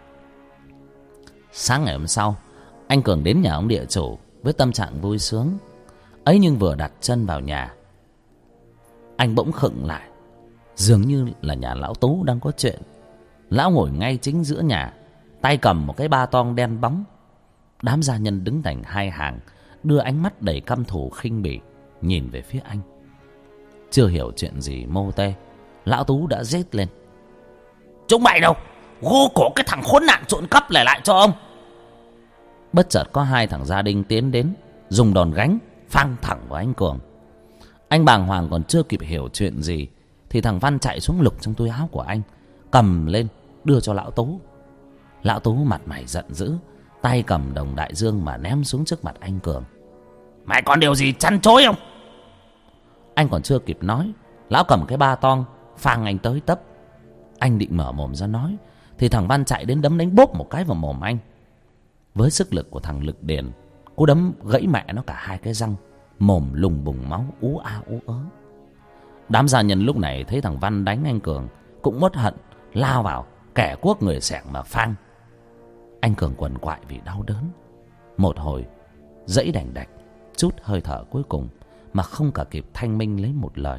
Sáng ngày hôm sau, anh Cường đến nhà ông địa chủ với tâm trạng vui sướng. Ấy nhưng vừa đặt chân vào nhà, anh bỗng khựng lại. Dường như là nhà lão Tú đang có chuyện. Lão ngồi ngay chính giữa nhà, tay cầm một cái ba toang đen bóng. Đám gia nhân đứng thành hai hàng, đưa ánh mắt đầy căm thù khinh bỉ nhìn về phía anh. Chưa hiểu chuyện gì mô tê, lão Tú đã rít lên: chúng mày đâu, gô cổ cái thằng khốn nạn trộm cắp này lại cho ông. Bất chợt có hai thằng gia đình tiến đến, dùng đòn gánh phang thẳng vào anh Cường. Anh bàng hoàng còn chưa kịp hiểu chuyện gì thì thằng Văn chạy xuống lục trong túi áo của anh, cầm lên đưa cho lão Tú. Lão Tú mặt mày giận dữ, tay cầm đồng đại dương mà ném xuống trước mặt anh Cường. Mày còn điều gì chăn chối không? Anh còn chưa kịp nói, lão cầm cái ba toang phang anh tới tấp. Anh định mở mồm ra nói thì thằng Văn chạy đến đấm đánh bốp một cái vào mồm anh. Với sức lực của thằng Lực Điền, cú đấm gãy mẹ nó cả hai cái răng, mồm lùng bùng máu ú a ú ớ. Đám gia nhân lúc này thấy thằng Văn đánh anh Cường cũng uất hận, lao vào kẻ cuốc người xẻng mà phang. Anh Cường quằn quại vì đau đớn, một hồi dãy đành đạch, chút hơi thở cuối cùng mà không cả kịp thanh minh lấy một lời.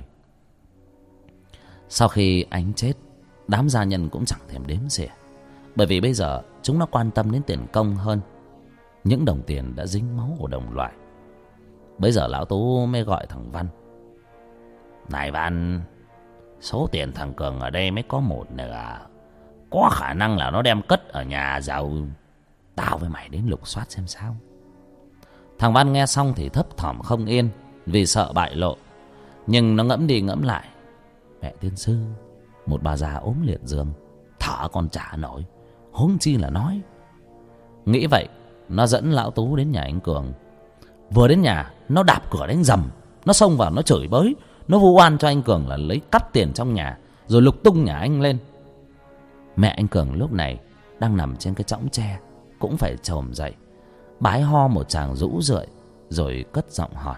Sau khi anh chết, đám gia nhân cũng chẳng thèm đếm xỉa, bởi vì bây giờ chúng nó quan tâm đến tiền công hơn những đồng tiền đã dính máu của đồng loại. Bây giờ lão Tú mới gọi thằng Văn: này Văn, số tiền thằng Cường ở đây mới có một nửa, có khả năng là nó đem cất ở nhà giàu. Tao với mày đến lục soát xem sao. Thằng Văn nghe xong thì thấp thỏm không yên vì sợ bại lộ, nhưng nó ngẫm đi ngẫm lại: mẹ tiên sư, một bà già ốm liệt giường, thở còn chả nổi, huống chi là nói. Nghĩ vậy, nó dẫn lão Tú đến nhà anh Cường. Vừa đến nhà, nó đạp cửa đánh rầm, nó xông vào, nó chửi bới, nó vu oan cho anh Cường là lấy cắp tiền trong nhà, rồi lục tung nhà anh lên. Mẹ anh Cường lúc này đang nằm trên cái chõng tre, cũng phải chồm dậy. Bà ấy ho một tràng rũ rượi, rồi cất giọng hỏi: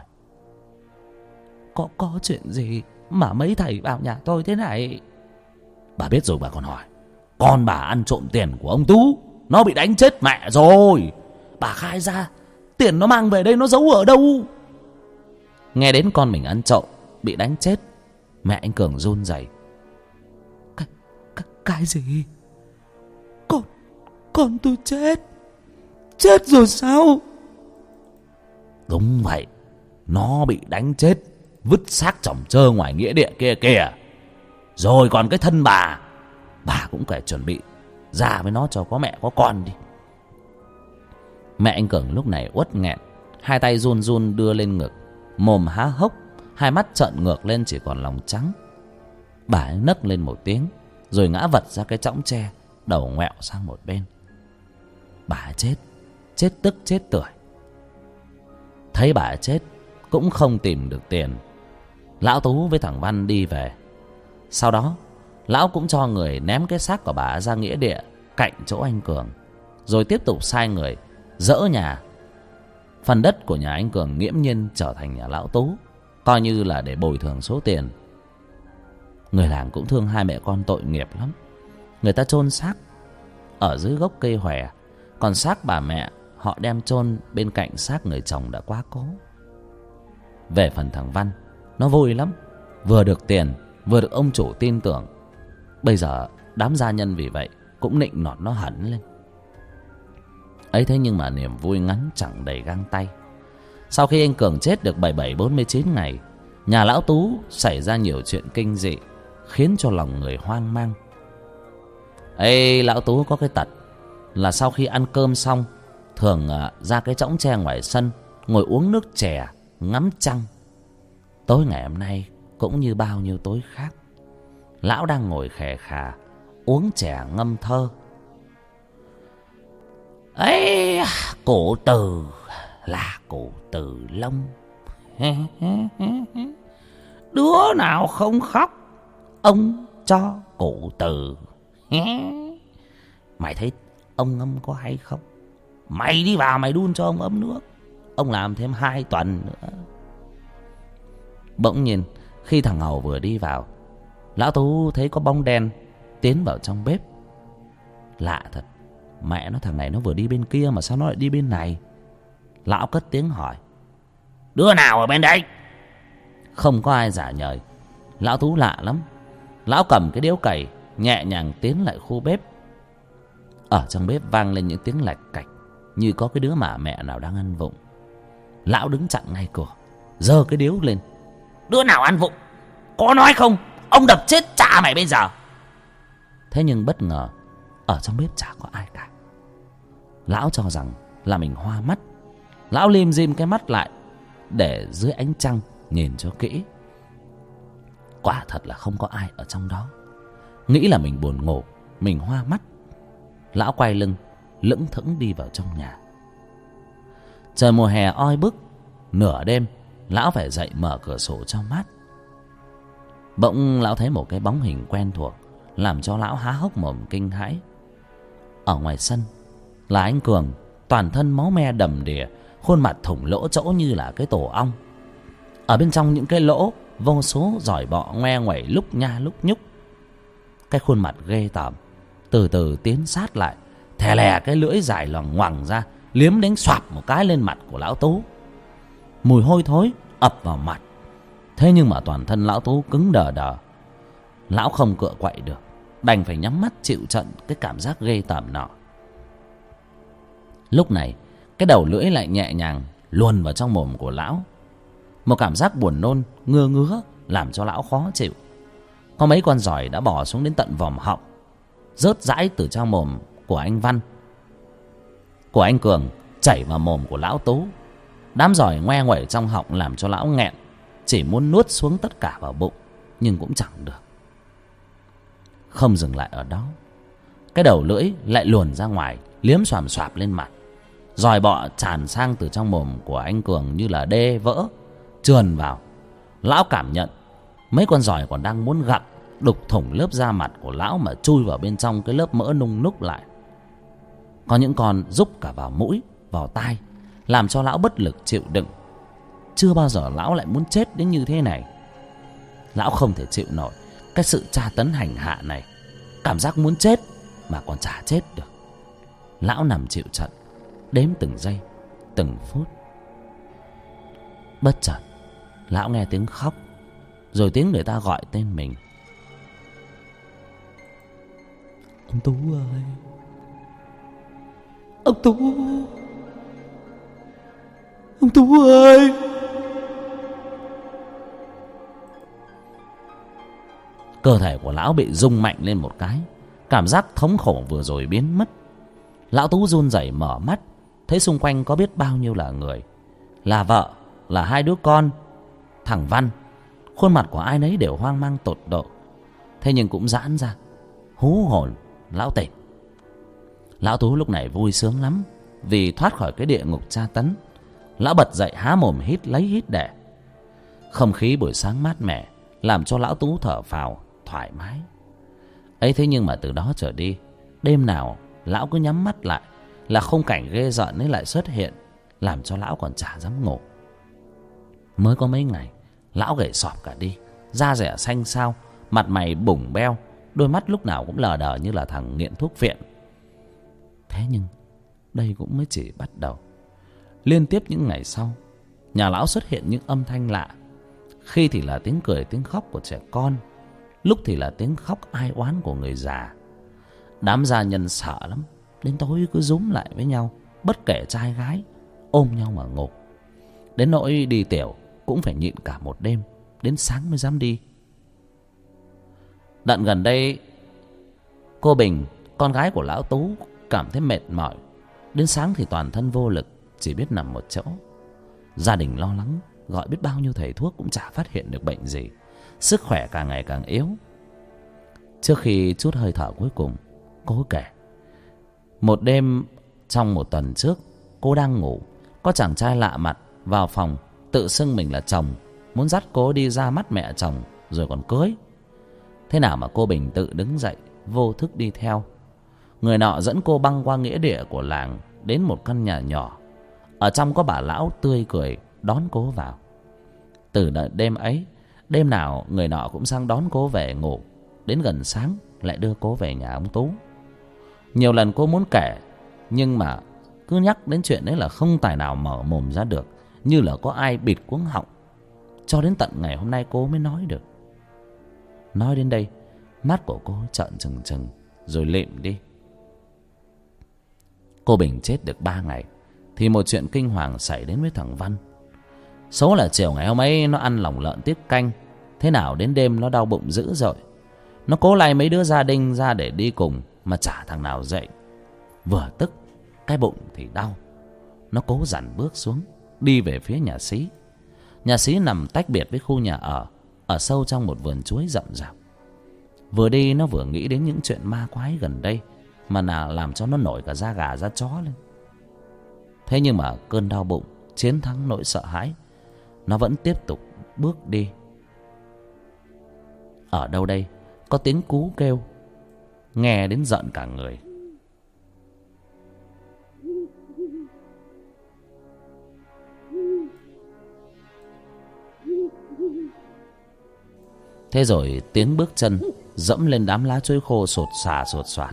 có chuyện gì mà mấy thầy vào nhà tôi thế này? Bà biết rồi bà còn hỏi. Con bà ăn trộm tiền của ông Tú, nó bị đánh chết mẹ rồi. Bà khai ra tiền nó mang về đây nó giấu ở đâu. Nghe đến con mình ăn trộm bị đánh chết, mẹ anh Cường run rẩy. Cái gì? Con tôi chết rồi sao? Đúng vậy, nó bị đánh chết, vứt xác chồng chơ ngoài nghĩa địa kia kìa. Rồi còn cái thân bà cũng phải chuẩn bị ra với nó cho có mẹ có con đi. Mẹ anh Cường lúc này uất nghẹn, hai tay run run đưa lên ngực, mồm há hốc, hai mắt trợn ngược lên chỉ còn lòng trắng. Bà ấy nấc lên một tiếng, rồi ngã vật ra cái chõng tre, đầu ngoẹo sang một bên. Bà chết tức chết tưởi. Thấy bà chết cũng không tìm được tiền, lão Tú với thằng Văn đi về. Sau đó lão cũng cho người ném cái xác của bà ra nghĩa địa cạnh chỗ anh Cường, rồi tiếp tục sai người dỡ nhà. Phần đất của nhà anh Cường nghiễm nhiên trở thành nhà lão Tú, coi như là để bồi thường số tiền. Người làng cũng thương hai mẹ con tội nghiệp lắm. Người ta chôn xác ở dưới gốc cây hòe, còn xác bà mẹ họ đem chôn bên cạnh xác người chồng đã quá cố. Về phần thằng Văn, nó vui lắm, vừa được tiền vừa được ông chủ tin tưởng. Bây giờ đám gia nhân vì vậy cũng nịnh nọt nó hẳn lên. Ấy thế nhưng mà niềm vui ngắn chẳng đầy găng tay. Sau khi anh Cường chết được 47-49 ngày, nhà lão Tú xảy ra nhiều chuyện kinh dị, khiến cho lòng người hoang mang. Ê, lão Tú có cái tật là sau khi ăn cơm xong thường ra cái chõng tre ngoài sân ngồi uống nước chè, ngắm trăng. Tối ngày hôm nay cũng như bao nhiêu tối khác, lão đang ngồi khè khà uống chè ngâm thơ. Ấy, cụ Từ là cụ Từ Long. Đứa nào không khóc ông cho cụ Từ. Mày thấy ông ngâm có hay không? Mày đi vào mày đun cho ông ấm nước, ông làm thêm 2 tuần nữa. Bỗng nhiên khi thằng Hầu vừa đi vào, lão Tú thấy có bóng đen tiến vào trong bếp. Lạ thật, mẹ nó, thằng này nó vừa đi bên kia mà sao nó lại đi bên này? Lão cất tiếng hỏi: đứa nào ở bên đây? Không có ai trả lời. Lão Tú lạ lắm. Lão cầm cái điếu cày nhẹ nhàng tiến lại khu bếp. Ở trong bếp vang lên những tiếng lạch cạch, như có cái đứa mà mẹ nào đang ăn vụng. Lão đứng chặn ngay cửa, giơ cái điếu lên. Đứa nào ăn vụng, có nói không? Ông đập chết cha mày bây giờ. Thế nhưng bất ngờ ở trong bếp chả có ai cả. Lão cho rằng là mình hoa mắt. Lão lim dim cái mắt lại để dưới ánh trăng nhìn cho kỹ. Quả thật là không có ai ở trong đó. Nghĩ là mình buồn ngủ, mình hoa mắt, lão quay lưng lững thững đi vào trong nhà. Trời mùa hè oi bức, nửa đêm lão phải dậy mở cửa sổ cho mát. Bỗng lão thấy một cái bóng hình quen thuộc, làm cho lão há hốc mồm kinh hãi. Ở ngoài sân là anh Cường, toàn thân máu me đầm đìa, khuôn mặt thủng lỗ chỗ như là cái tổ ong. Ở bên trong những cái lỗ, vô số giỏi bọ ngoe nguẩy lúc nha lúc nhúc. Cái khuôn mặt ghê tởm từ từ tiến sát lại, thè lè cái lưỡi dài loằng ngoằng ra, liếm đánh xoạp một cái lên mặt của lão Tú. Mùi hôi thối ập vào mặt. Thế nhưng mà toàn thân lão Tú cứng đờ đờ. Lão không cựa quậy được, đành phải nhắm mắt chịu trận cái cảm giác ghê tởm nọ. Lúc này cái đầu lưỡi lại nhẹ nhàng luồn vào trong mồm của lão. Một cảm giác buồn nôn ngứa ngứa làm cho lão khó chịu. Có mấy con giỏi đã bò xuống đến tận vòm họng, rớt rãi từ trong mồm của anh Văn, của anh Cường, chảy vào mồm của lão Tú. Đám giỏi ngoe nguẩy trong họng làm cho lão nghẹn, chỉ muốn nuốt xuống tất cả vào bụng, nhưng cũng chẳng được. Không dừng lại ở đó, cái đầu lưỡi lại luồn ra ngoài, liếm xoàm xoạp lên mặt. Giỏi bọ tràn sang từ trong mồm của anh Cường như là đê vỡ, trườn vào. Lão cảm nhận mấy con giỏi còn đang muốn gặm đục thủng lớp da mặt của lão mà chui vào bên trong cái lớp mỡ nung núc lại. Có những con rúc cả vào mũi, vào tai, làm cho lão bất lực chịu đựng. Chưa bao giờ lão lại muốn chết đến như thế này. Lão không thể chịu nổi cái sự tra tấn hành hạ này, cảm giác muốn chết mà còn chả chết được. Lão nằm chịu trận, đếm từng giây, từng phút. Bất chợt lão nghe tiếng khóc, rồi tiếng người ta gọi tên mình. Ông Tú ơi, ông Tú, ông Tú ơi. Cơ thể của lão bị rung mạnh lên một cái, cảm giác thống khổ vừa rồi biến mất. Lão Tú run rẩy mở mắt, thấy xung quanh có biết bao nhiêu là người, là vợ, là hai đứa con, thằng Văn. Khuôn mặt của ai nấy đều hoang mang tột độ. Thế nhưng cũng giãn ra, hú hồn lão tỉnh. Lão Tú lúc này vui sướng lắm, vì thoát khỏi cái địa ngục tra tấn. Lão bật dậy há mồm hít lấy hít để. Không khí buổi sáng mát mẻ làm cho lão Tú thở phào thoải mái. Ấy thế nhưng mà từ đó trở đi, đêm nào lão cứ nhắm mắt lại là khung cảnh ghê rợn ấy lại xuất hiện, làm cho lão còn chả dám ngủ. Mới có mấy ngày, lão gầy sọp cả đi, da dẻ xanh xao, mặt mày bủng beo, đôi mắt lúc nào cũng lờ đờ như là thằng nghiện thuốc viện. Thế nhưng đây cũng mới chỉ bắt đầu. Liên tiếp những ngày sau, nhà lão xuất hiện những âm thanh lạ. Khi thì là tiếng cười tiếng khóc của trẻ con, lúc thì là tiếng khóc ai oán của người già. Đám gia nhân sợ lắm, đến tối cứ rúm lại với nhau, bất kể trai gái, ôm nhau mà ngủ. Đến nỗi đi tiểu cũng phải nhịn cả một đêm, đến sáng mới dám đi. Đợt gần đây, cô Bình, con gái của lão Tú, cảm thấy mệt mỏi. Đến sáng thì toàn thân vô lực, chỉ biết nằm một chỗ. Gia đình lo lắng, gọi biết bao nhiêu thầy thuốc cũng chả phát hiện được bệnh gì. Sức khỏe càng ngày càng yếu. Trước khi trút hơi thở cuối cùng, cô kể một đêm trong một tuần trước, cô đang ngủ, có chàng trai lạ mặt vào phòng, tự xưng mình là chồng, muốn dắt cô đi ra mắt mẹ chồng rồi còn cưới. Thế nào mà cô Bình tự đứng dậy, vô thức đi theo. Người nọ dẫn cô băng qua nghĩa địa của làng, đến một căn nhà nhỏ. Ở trong có bà lão tươi cười đón cô vào. Từ đêm ấy, đêm nào người nọ cũng sang đón cô về ngủ, đến gần sáng lại đưa cô về nhà ông Tú. Nhiều lần cô muốn kể, nhưng mà cứ nhắc đến chuyện ấy là không tài nào mở mồm ra được, như là có ai bịt cuống họng. Cho đến tận ngày hôm nay cô mới nói được. Nói đến đây, Mắt của cô trợn trừng trừng rồi lịm đi. Cô Bình chết được 3 ngày thì một chuyện kinh hoàng xảy đến với thằng Văn. Số là chiều ngày hôm ấy nó ăn lòng lợn tiết canh. Thế nào đến đêm nó đau bụng dữ dội. Nó cố lay mấy đứa gia đình ra để đi cùng mà chả thằng nào dậy. Vừa tức cái bụng thì đau. Nó cố dằn bước xuống đi về phía nhà xí. Nhà xí nằm tách biệt với khu nhà ở sâu trong một vườn chuối rậm rạp. Vừa đi nó vừa nghĩ đến những chuyện ma quái gần đây mà làm cho nó nổi cả da gà da chó lên. Thế nhưng mà cơn đau bụng chiến thắng nỗi sợ hãi. Nó vẫn tiếp tục bước đi. Ở đâu đây có tiếng cú kêu nghe đến giận cả người. Thế rồi tiếng bước chân dẫm lên đám lá chuối khô sột soạt.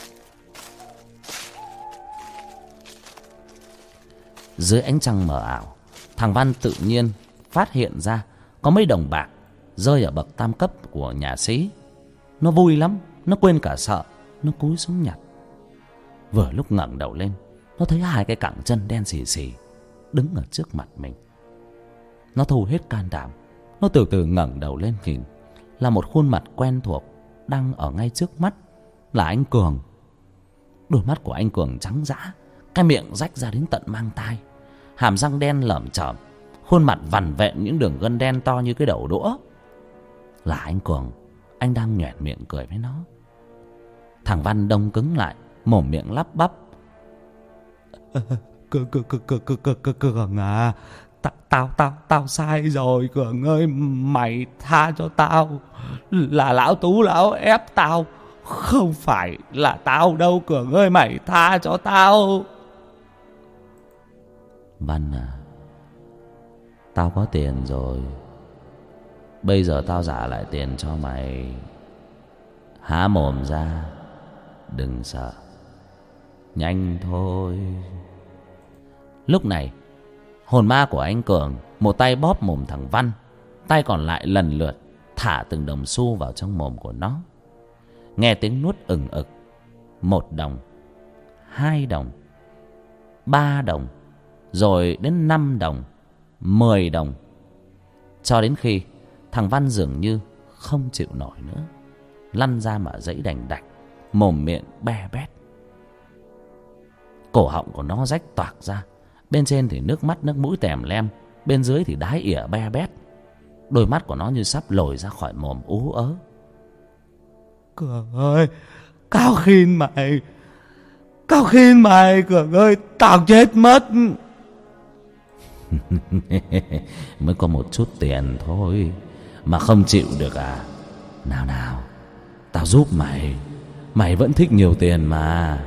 Dưới ánh trăng mờ ảo, thằng Văn tự nhiên phát hiện ra có mấy đồng bạc rơi ở bậc tam cấp của nhà xí. Nó vui lắm, nó quên cả sợ. Nó cúi xuống nhặt. Vừa lúc ngẩng đầu lên, nó thấy 2 cái cẳng chân đen xì xì đứng ở trước mặt mình. Nó thu hết can đảm. Nó từ từ ngẩng đầu lên nhìn. Là một khuôn mặt quen thuộc đang ở ngay trước mắt. Là anh Cường. Đôi mắt của anh Cường trắng dã, cái miệng rách ra đến tận mang tai, hàm răng đen lởm chởm, khuôn mặt vằn vện những đường gân đen to như cái đầu đũa. Là anh Cường. Anh đang nhoẻn miệng cười với nó. Thằng Văn đông cứng lại, mồm miệng lắp bắp. Cường à, tao sai rồi Cường ơi, mày tha cho tao. Là lão Tú lão ép tao, không phải là tao đâu Cường ơi, mày tha cho tao. Văn à, tao có tiền rồi. Bây giờ tao trả lại tiền cho mày. Há mồm ra, đừng sợ. Nhanh thôi. Lúc này hồn ma của anh Cường một tay bóp mồm thằng Văn, tay còn lại lần lượt thả từng đồng xu vào trong mồm của nó. Nghe tiếng nuốt ừng ực. 1 đồng, 2 đồng, 3 đồng, rồi đến 5 đồng, 10 đồng, cho đến khi thằng Văn dường như không chịu nổi nữa, lăn ra mà giãy đành đạch, mồm miệng be bét. Cổ họng của nó rách toạc ra. Bên trên thì nước mắt nước mũi tèm lem, bên dưới thì đái ỉa be bét. Đôi mắt của nó như sắp lồi ra khỏi mồm ú ớ. Cường ơi, tao xin mày Cường ơi, tao chết mất. Mới có một chút tiền thôi mà không chịu được à? Nào tao giúp mày. Mày vẫn thích nhiều tiền mà.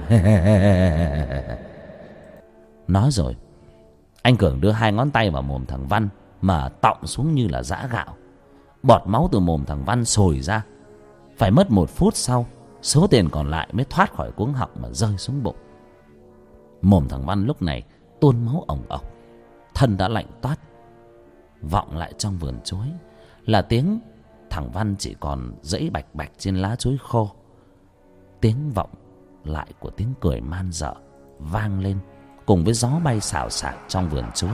Nói rồi anh Cường đưa 2 ngón tay vào mồm thằng Văn mà tọng xuống như là giã gạo. Bọt máu từ mồm thằng Văn sồi ra. Phải mất 1 phút sau, số tiền còn lại mới thoát khỏi cuống họng mà rơi xuống bụng. Mồm thằng Văn lúc này tuôn máu ồng ồng, thân đã lạnh toát. Vọng lại trong vườn chuối là tiếng thằng Văn chỉ còn giãy bạch bạch trên lá chuối khô. Tiếng vọng lại của tiếng cười man dợ vang lên cùng với gió bay xào xạc trong vườn chuối.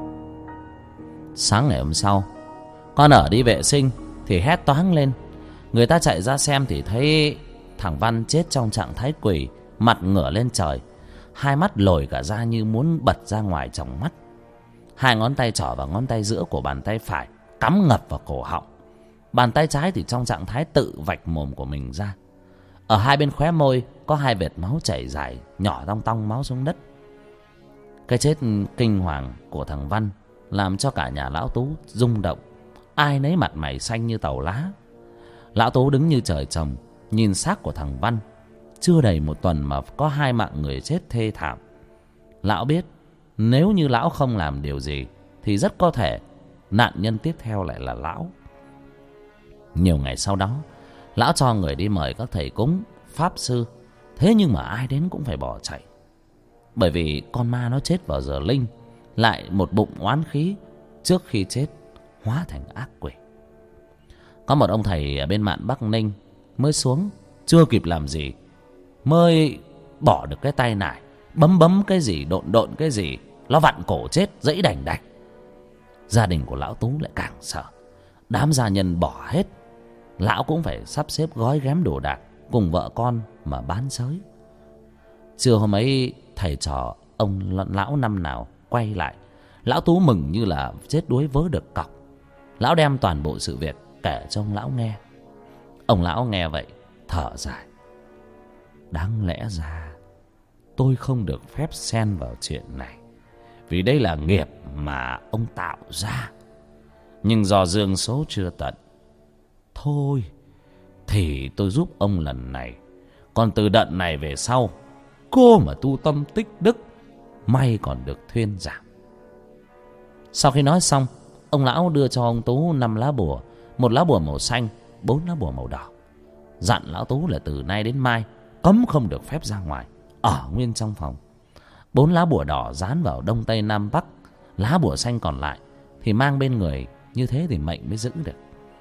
Sáng ngày hôm sau, con ở đi vệ sinh thì hét toáng lên. Người ta chạy ra xem thì thấy thằng Văn chết trong trạng thái quỳ, mặt ngửa lên trời, hai mắt lồi cả ra như muốn bật ra ngoài tròng mắt. Hai ngón tay trỏ và ngón tay giữa của bàn tay phải cắm ngập vào cổ họng. Bàn tay trái thì trong trạng thái tự vạch mồm của mình ra. Ở hai bên khóe môi có hai vệt máu chảy dài, nhỏ tong tong máu xuống đất. Cái chết kinh hoàng của thằng Văn làm cho cả nhà lão Tú rung động. Ai nấy mặt mày xanh như tàu lá. Lão Tú đứng như trời trồng, nhìn xác của thằng Văn. Chưa đầy một tuần mà có hai mạng người chết thê thảm. Lão biết nếu như lão không làm điều gì thì rất có thể nạn nhân tiếp theo lại là lão. Nhiều ngày sau đó, lão cho người đi mời các thầy cúng, pháp sư. Thế nhưng mà ai đến cũng phải bỏ chạy. Bởi vì con ma nó chết vào giờ linh, lại một bụng oán khí, trước khi chết hóa thành ác quỷ. Có một ông thầy ở bên mạn Bắc Ninh mới xuống, chưa kịp làm gì mới bỏ được cái tay nải, bấm cái gì, độn cái gì, nó vặn cổ chết dẫy đành đạch. Gia đình của lão Tú lại càng sợ. Đám gia nhân bỏ hết, lão cũng phải sắp xếp gói ghém đồ đạc cùng vợ con mà bán sới. Trưa hôm ấy, thầy trò ông lão năm nào quay lại, lão Tú mừng như là chết đuối vớ được cọc. Lão đem toàn bộ sự việc kể cho ông lão nghe. Ông lão nghe vậy thở dài. Đáng lẽ ra tôi không được phép xen vào chuyện này, vì đây là nghiệp mà ông tạo ra. Nhưng do dương số chưa tận, thôi thì tôi giúp ông lần này. Còn từ đợt này về sau, cô mà tu tâm tích đức, may còn được thuyên giảm. Sau khi nói xong, ông lão đưa cho ông Tú 5 lá bùa, 1 lá bùa màu xanh, 4 lá bùa màu đỏ. Dặn lão Tú là từ nay đến mai cấm không được phép ra ngoài, ở nguyên trong phòng. 4 lá bùa đỏ dán vào đông tây nam bắc, lá bùa xanh còn lại thì mang bên người, như thế thì mệnh mới giữ được.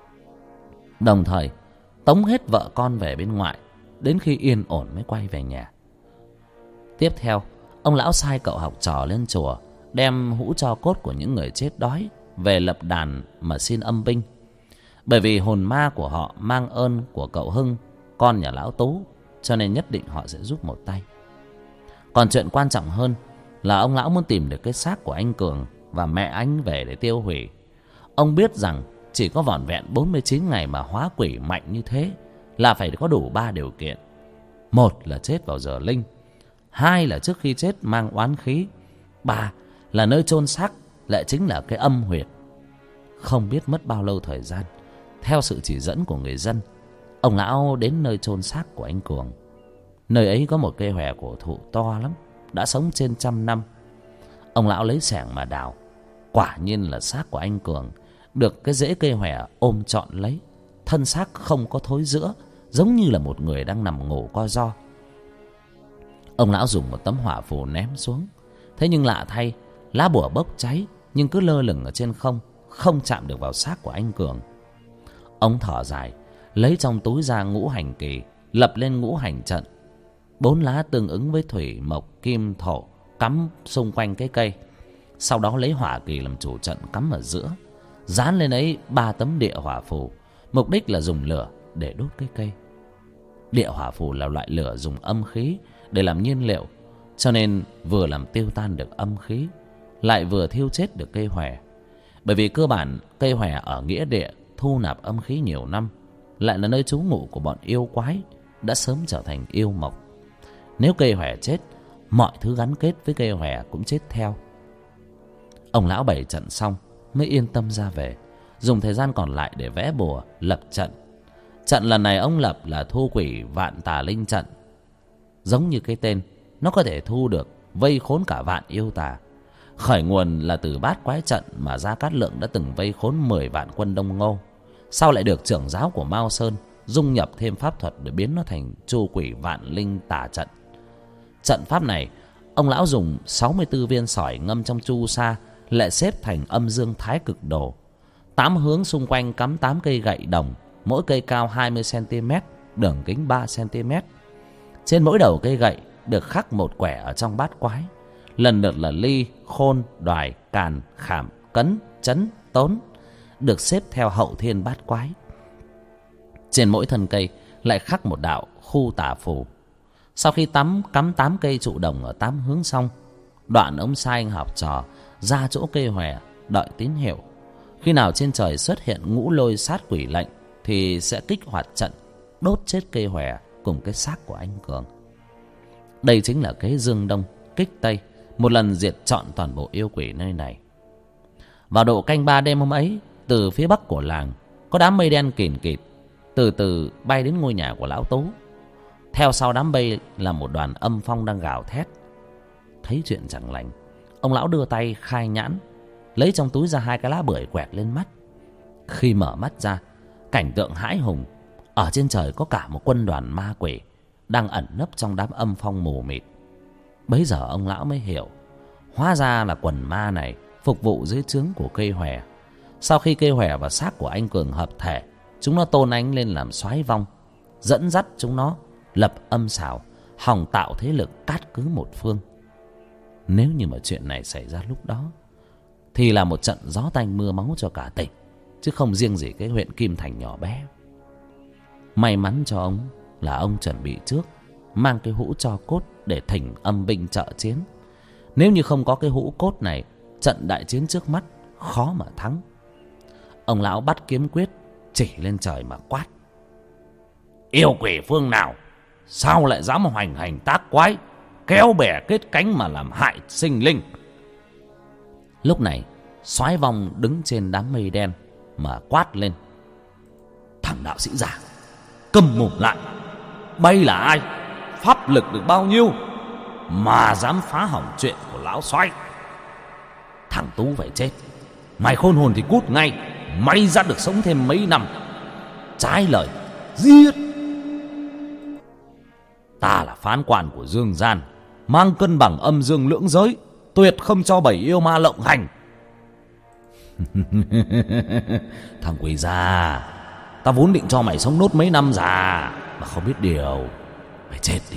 Đồng thời tống hết vợ con về bên ngoại, đến khi yên ổn mới quay về nhà. Tiếp theo, ông lão sai cậu học trò lên chùa đem hũ tro cốt của những người chết đói về lập đàn mà xin âm binh. Bởi vì hồn ma của họ mang ơn của cậu Hưng, con nhà lão Tú, cho nên nhất định họ sẽ giúp một tay. Còn chuyện quan trọng hơn là ông lão muốn tìm được cái xác của anh Cường và mẹ anh về để tiêu hủy. Ông biết rằng chỉ có vỏn vẹn 49 ngày mà hóa quỷ mạnh như thế là phải có đủ 3 điều kiện. 1 là chết vào giờ linh, 2 là trước khi chết mang oán khí, 3 là nơi chôn xác lại chính là cái âm huyệt. Không biết mất bao lâu thời gian, theo sự chỉ dẫn của người dân, ông lão đến nơi chôn xác của anh Cường. Nơi ấy có một cây hòe cổ thụ to lắm, đã sống trên 100 năm. Ông lão lấy xẻng mà đào, quả nhiên là xác của anh Cường được cái rễ cây hòe ôm trọn lấy. Thân xác không có thối rữa, giống như là một người đang nằm ngủ co ro. Ông lão dùng một tấm hỏa phù ném xuống. Thế nhưng lạ thay, lá bùa bốc cháy nhưng cứ lơ lửng ở trên không, không chạm được vào xác của anh Cường. Ông thở dài, lấy trong túi ra ngũ hành kỳ, lập lên ngũ hành trận. 4 lá tương ứng với thủy, mộc, kim, thổ cắm xung quanh cái cây. Sau đó lấy hỏa kỳ làm chủ trận cắm ở giữa, dán lên ấy 3 tấm địa hỏa phù, mục đích là dùng lửa để đốt cái cây. Địa hỏa phù là loại lửa dùng âm khí để làm nhiên liệu, cho nên vừa làm tiêu tan được âm khí, lại vừa thiêu chết được cây hòe. Bởi vì cơ bản cây hòe ở nghĩa địa thu nạp âm khí nhiều năm, lại là nơi trú ngụ của bọn yêu quái đã sớm trở thành yêu mộc. Nếu cây hòe chết, mọi thứ gắn kết với cây hòe cũng chết theo. Ông lão bày trận xong mới yên tâm ra về, dùng thời gian còn lại để vẽ bùa lập trận. Trận lần này ông lập là thu quỷ vạn tà linh trận. Giống như cái tên, nó có thể thu được, vây khốn cả vạn yêu tà. Khởi nguồn là từ bát quái trận mà Gia Cát Lượng đã từng vây khốn 10 vạn quân Đông Ngô. Sau lại được trưởng giáo của Mao Sơn dung nhập thêm pháp thuật để biến nó thành chu quỷ vạn linh tà trận. Trận pháp này, ông lão dùng 64 viên sỏi ngâm trong chu sa, lại xếp thành âm dương thái cực đồ. 8 hướng xung quanh cắm 8 cây gậy đồng, mỗi cây cao 20 cm, đường kính 3 cm. Trên mỗi đầu cây gậy được khắc một quẻ ở trong bát quái, lần lượt là ly, khôn, đoài, càn, khảm, cấn, chấn, tốn, được xếp theo hậu thiên bát quái. Trên mỗi thân cây lại khắc một đạo khu tà phù. Sau khi cắm 8 cây trụ đồng ở 8 hướng xong, Đoạn ông sai anh học trò ra chỗ cây hòe đợi tín hiệu. Khi nào trên trời xuất hiện ngũ lôi sát quỷ lệnh thì sẽ kích hoạt trận đốt chết cây hòe cùng cái xác của anh Cường. Đây chính là kế dương đông kích tây, một lần diệt trọn toàn bộ yêu quỷ nơi này. Vào độ canh 3 đêm hôm ấy, từ phía bắc của làng có đám mây đen kìn kịt từ từ bay đến ngôi nhà của lão Tú. Theo sau đám mây là một đoàn âm phong đang gào thét. Thấy chuyện chẳng lành, ông lão đưa tay khai nhãn, lấy trong túi ra 2 cái lá bưởi quẹt lên mắt. Khi mở mắt ra, cảnh tượng hãi hùng. Ở trên trời có cả một quân đoàn ma quỷ đang ẩn nấp trong đám âm phong mù mịt. Bấy giờ ông lão mới hiểu, hóa ra là quần ma này phục vụ dưới trướng của cây hòe. Sau khi cây hòe và xác của anh Cường hợp thể, chúng nó tôn anh lên làm soái vong, dẫn dắt chúng nó lập âm xảo, hòng tạo thế lực cát cứ một phương. Nếu như mà chuyện này xảy ra lúc đó thì là một trận gió tanh mưa máu cho cả tỉnh, chứ không riêng gì cái huyện Kim Thành nhỏ bé. May mắn cho ông là ông chuẩn bị trước, mang cái hũ tro cốt để thỉnh âm binh trợ chiến. Nếu như không có cái hũ cốt này, trận đại chiến trước mắt khó mà thắng. Ông lão bắt kiếm quyết chỉ lên trời mà quát: Yêu quỷ phương nào sao lại dám hoành hành tác quái, kéo bè kết cánh mà làm hại sinh linh? Lúc này soái vong đứng trên đám mây đen mà quát lên: Thằng đạo sĩ già, câm mồm lại! Bay là ai, pháp lực được bao nhiêu mà dám phá hỏng chuyện của lão soái? Thằng Tú phải chết, mày khôn hồn thì cút ngay, may ra được sống thêm mấy năm. Trái lời giết! Ta là phán quan của dương gian, mang cân bằng âm dương lưỡng giới, tuyệt không cho bầy yêu ma lộng hành. Thằng quỷ già, ta vốn định cho mày sống nốt mấy năm già, mà không biết điều, mày chết đi.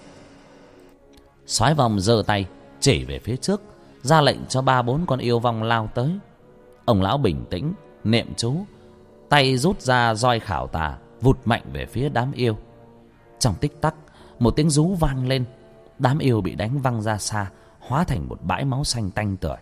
Soái vong giơ tay chỉ về phía trước, ra lệnh cho 3-4 con yêu vong lao tới. Ông lão bình tĩnh niệm chú, tay rút ra roi khảo tà, vụt mạnh về phía đám yêu. Trong tích tắc, một tiếng rú vang lên, đám yêu bị đánh văng ra xa, hóa thành một bãi máu xanh tanh tưởi.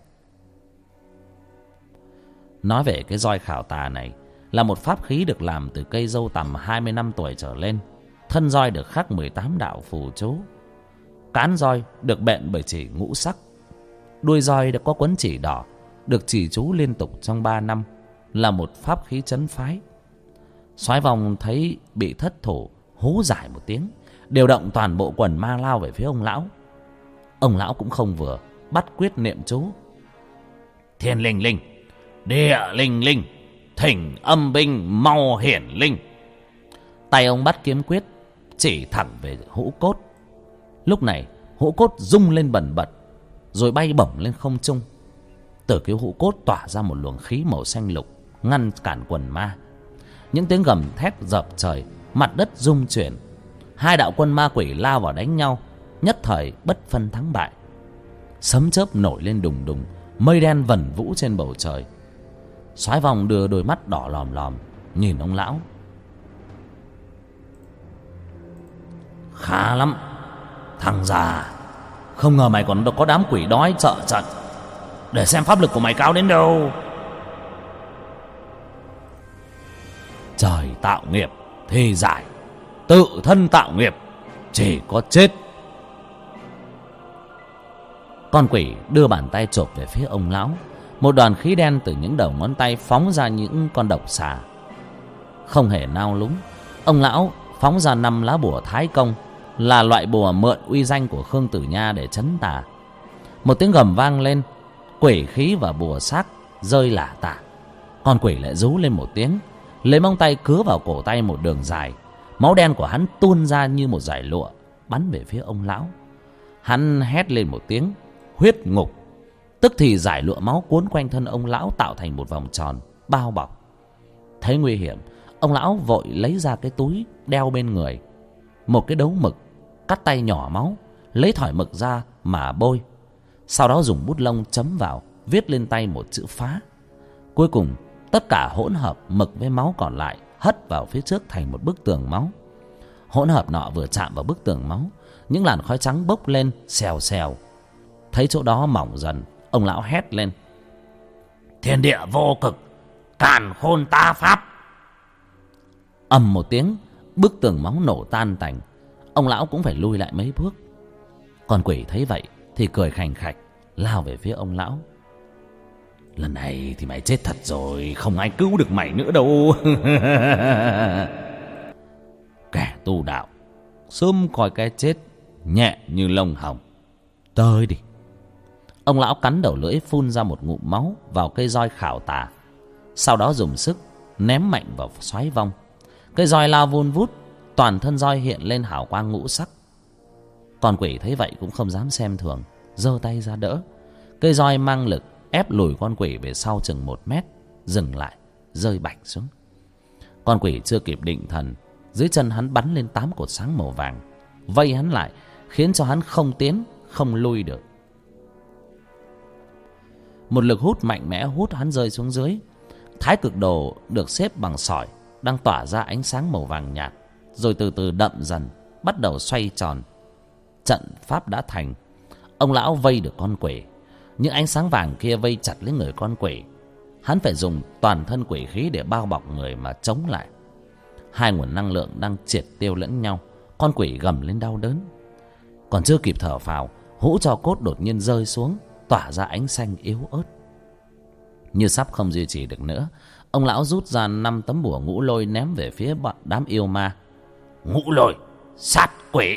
Nói về cái roi khảo tà này, là một pháp khí được làm từ cây dâu tằm 20 năm tuổi trở lên. Thân roi được khắc 18 đạo phù chú. Cán roi được bện bởi chỉ ngũ sắc. Đuôi roi đã có quấn chỉ đỏ, được chỉ chú liên tục trong 3 năm, là một pháp khí trấn phái. Soái vong thấy bị thất thủ, hú giải một tiếng, điều động toàn bộ quần ma lao về phía ông lão. Ông lão cũng không vừa, bắt quyết niệm chú: Thiên linh linh, địa linh linh, thỉnh âm binh mau hiển linh. Tay ông bắt kiếm quyết chỉ thẳng về hũ cốt. Lúc này hũ cốt rung lên bần bật, rồi bay bổng lên không trung. Từ cái hũ cốt tỏa ra một luồng khí màu xanh lục, ngăn cản quần ma. Những tiếng gầm thét dợp trời, mặt đất rung chuyển. 2 đạo quân ma quỷ lao vào đánh nhau, nhất thời bất phân thắng bại. Sấm chớp nổi lên đùng đùng, mây đen vẩn vũ trên bầu trời. Soái vong đưa đôi mắt đỏ lòm lòm nhìn ông lão: Khá lắm, thằng già, không ngờ mày còn có đám quỷ đói trợ trận. Để xem pháp lực của mày cao đến đâu. Trời tạo nghiệp thì giải, tự thân tạo nghiệp chỉ có chết. Con quỷ đưa bàn tay chộp về phía ông lão. Một đoàn khí đen từ những đầu ngón tay phóng ra những con độc xà. Không hề nao lúng, ông lão phóng ra 5 lá bùa Thái Công, là loại bùa mượn uy danh của Khương Tử Nha để trấn tà. Một tiếng gầm vang lên, quỷ khí và bùa xác rơi lả tả. Con quỷ lại rú lên một tiếng, lấy móng tay cứa vào cổ tay một đường dài. Máu đen của hắn tuôn ra như một dải lụa, bắn về phía ông lão. Hắn hét lên một tiếng huyết ngục, tức thì dải lụa máu cuốn quanh thân ông lão tạo thành một vòng tròn bao bọc. Thấy nguy hiểm, ông lão vội lấy ra cái túi đeo bên người, một cái đấu mực, cắt tay nhỏ máu, lấy thỏi mực ra mà bôi. Sau đó dùng bút lông chấm vào, viết lên tay một chữ phá. Cuối cùng tất cả hỗn hợp mực với máu còn lại hất vào phía trước thành một bức tường máu. Hỗn hợp nọ vừa chạm vào bức tường máu, những làn khói trắng bốc lên xèo xèo. Thấy chỗ đó mỏng dần, ông lão hét lên: thiên địa vô cực, càn khôn tá pháp. Ầm một tiếng, bức tường máu nổ tan tành. Ông lão cũng phải lui lại mấy bước. Con quỷ thấy vậy thì cười khành khạch, lao về phía ông lão. Lần này thì mày chết thật rồi, không ai cứu được mày nữa đâu. Kẻ tu đạo sớm coi cái chết nhẹ như lông hồng. Tới đi. Ông lão cắn đầu lưỡi, phun ra một ngụm máu vào cây roi khảo tà, sau đó dùng sức ném mạnh vào xoáy vong. Cây roi lao vun vút, toàn thân roi hiện lên hào quang ngũ sắc. Con quỷ thấy vậy cũng không dám xem thường, giơ tay ra đỡ. Cây roi mang lực ép lùi con quỷ về sau chừng 1 mét, dừng lại, rơi bạch xuống. Con quỷ chưa kịp định thần, dưới chân hắn bắn lên 8 cột sáng màu vàng, vây hắn lại, khiến cho hắn không tiến không lui được. Một lực hút mạnh mẽ hút hắn rơi xuống dưới. Thái cực đồ được xếp bằng sỏi đang tỏa ra ánh sáng màu vàng nhạt, rồi từ từ đậm dần, bắt đầu xoay tròn. Trận pháp đã thành. Ông lão vây được con quỷ. Những ánh sáng vàng kia vây chặt lấy người con quỷ. Hắn phải dùng toàn thân quỷ khí để bao bọc người mà chống lại. Hai nguồn năng lượng đang triệt tiêu lẫn nhau. Con quỷ gầm lên đau đớn. Còn chưa kịp thở phào, hũ tro cốt đột nhiên rơi xuống, tỏa ra ánh xanh yếu ớt. Như sắp không duy trì được nữa, ông lão rút ra 5 tấm bùa ngũ lôi ném về phía bọn đám yêu ma. Ngũ lôi sát quỷ.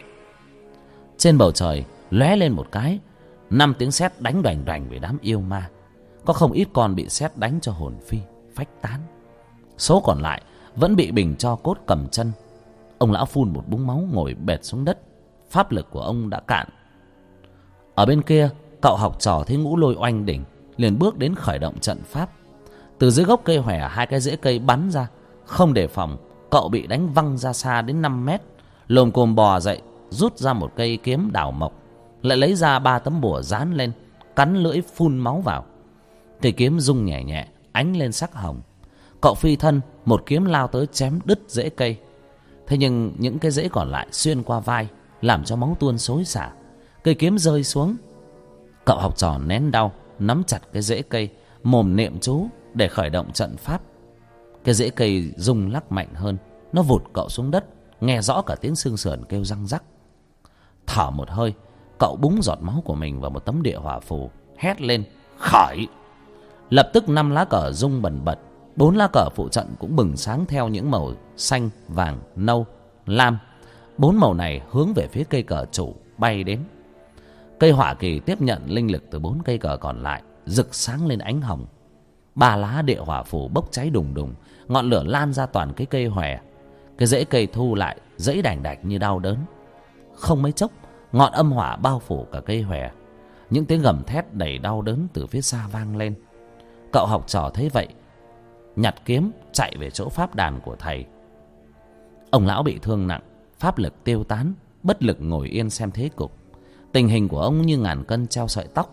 Trên bầu trời lóe lên một cái, 5 tiếng sét đánh đoành đoành về đám yêu ma. Có không ít con bị sét đánh cho hồn phi phách tán. Số còn lại vẫn bị bình tro cốt cầm chân. Ông lão phun một búng máu ngồi bệt xuống đất. Pháp lực của ông đã cạn. Ở bên kia, cậu học trò thấy ngũ lôi oanh đỉnh, liền bước đến khởi động trận pháp. Từ dưới gốc cây hòe 2 cái rễ cây bắn ra, không đề phòng, cậu bị đánh văng ra xa đến 5 mét. Lồm cồm bò dậy, rút ra một cây kiếm đào mộc, lại lấy ra 3 tấm bùa dán lên, cắn lưỡi phun máu vào. Cây kiếm rung nhẹ nhẹ, ánh lên sắc hồng. Cậu phi thân, một kiếm lao tới chém đứt rễ cây. Thế nhưng những cái rễ còn lại xuyên qua vai, làm cho máu tuôn xối xả. Cây kiếm rơi xuống. Cậu học trò nén đau, nắm chặt cái rễ cây, mồm niệm chú để khởi động trận pháp. Cái rễ cây rung lắc mạnh hơn, nó vụt cậu xuống đất, nghe rõ cả tiếng xương sườn kêu răng rắc. Thở một hơi, cậu búng giọt máu của mình vào một tấm địa hỏa phù, hét lên khởi. Lập tức 5 lá cờ rung bần bật, 4 lá cờ phụ trận cũng bừng sáng theo những màu xanh, vàng, nâu, lam. 4 màu này hướng về phía cây cờ chủ bay đến. Cây hỏa kỳ tiếp nhận linh lực từ 4 cây cờ còn lại, rực sáng lên ánh hồng. 3 lá địa hỏa phù bốc cháy đùng đùng, ngọn lửa lan ra toàn cái cây hòe. Cái rễ cây thu lại, dãy đành đạch như đau đớn. Không mấy chốc, ngọn âm hỏa bao phủ cả cây hòe. Những tiếng gầm thét đầy đau đớn từ phía xa vang lên. Cậu học trò thấy vậy, nhặt kiếm chạy về chỗ pháp đàn của thầy. Ông lão bị thương nặng, pháp lực tiêu tán, bất lực ngồi yên xem thế cục. Tình hình của ông như ngàn cân treo sợi tóc.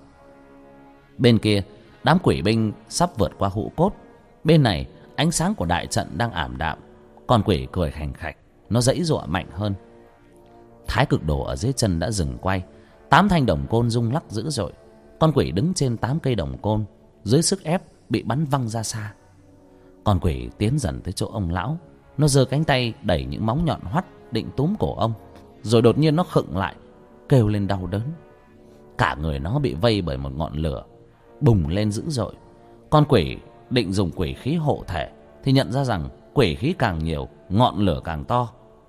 Bên kia, đám quỷ binh sắp vượt qua hũ cốt. Bên này, ánh sáng của đại trận đang ảm đạm. Con quỷ cười khành khạch, nó giãy giụa mạnh hơn. Thái cực đồ ở dưới chân đã dừng quay. 8 thanh đồng côn rung lắc dữ dội. Con quỷ đứng trên 8 cây đồng côn, dưới sức ép bị bắn văng ra xa. Con quỷ tiến dần tới chỗ ông lão. Nó giơ cánh tay đẩy những móng nhọn hoắt định túm cổ ông, rồi đột nhiên nó khựng lại, kêu lên đau đớn. Cả người nó bị vây bởi một ngọn lửa bùng lên dữ dội. Con quỷ định dùng quỷ khí hộ thể, thì nhận ra rằng quỷ khí càng nhiều, ngọn lửa càng to.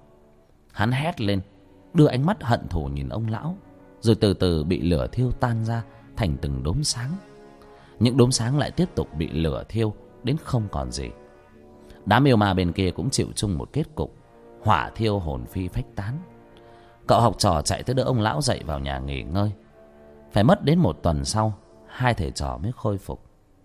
Hắn hét lên, đưa ánh mắt hận thù nhìn ông lão, rồi từ từ bị lửa thiêu tan ra thành từng đốm sáng. Những đốm sáng lại tiếp tục bị lửa thiêu đến không còn gì. Đám yêu ma bên kia cũng chịu chung một kết cục, hỏa thiêu hồn phi phách tán. Cậu học trò chạy tới đỡ ông lão dậy vào nhà nghỉ ngơi. Phải mất đến 1 tuần sau, 2 thầy trò mới khôi phục.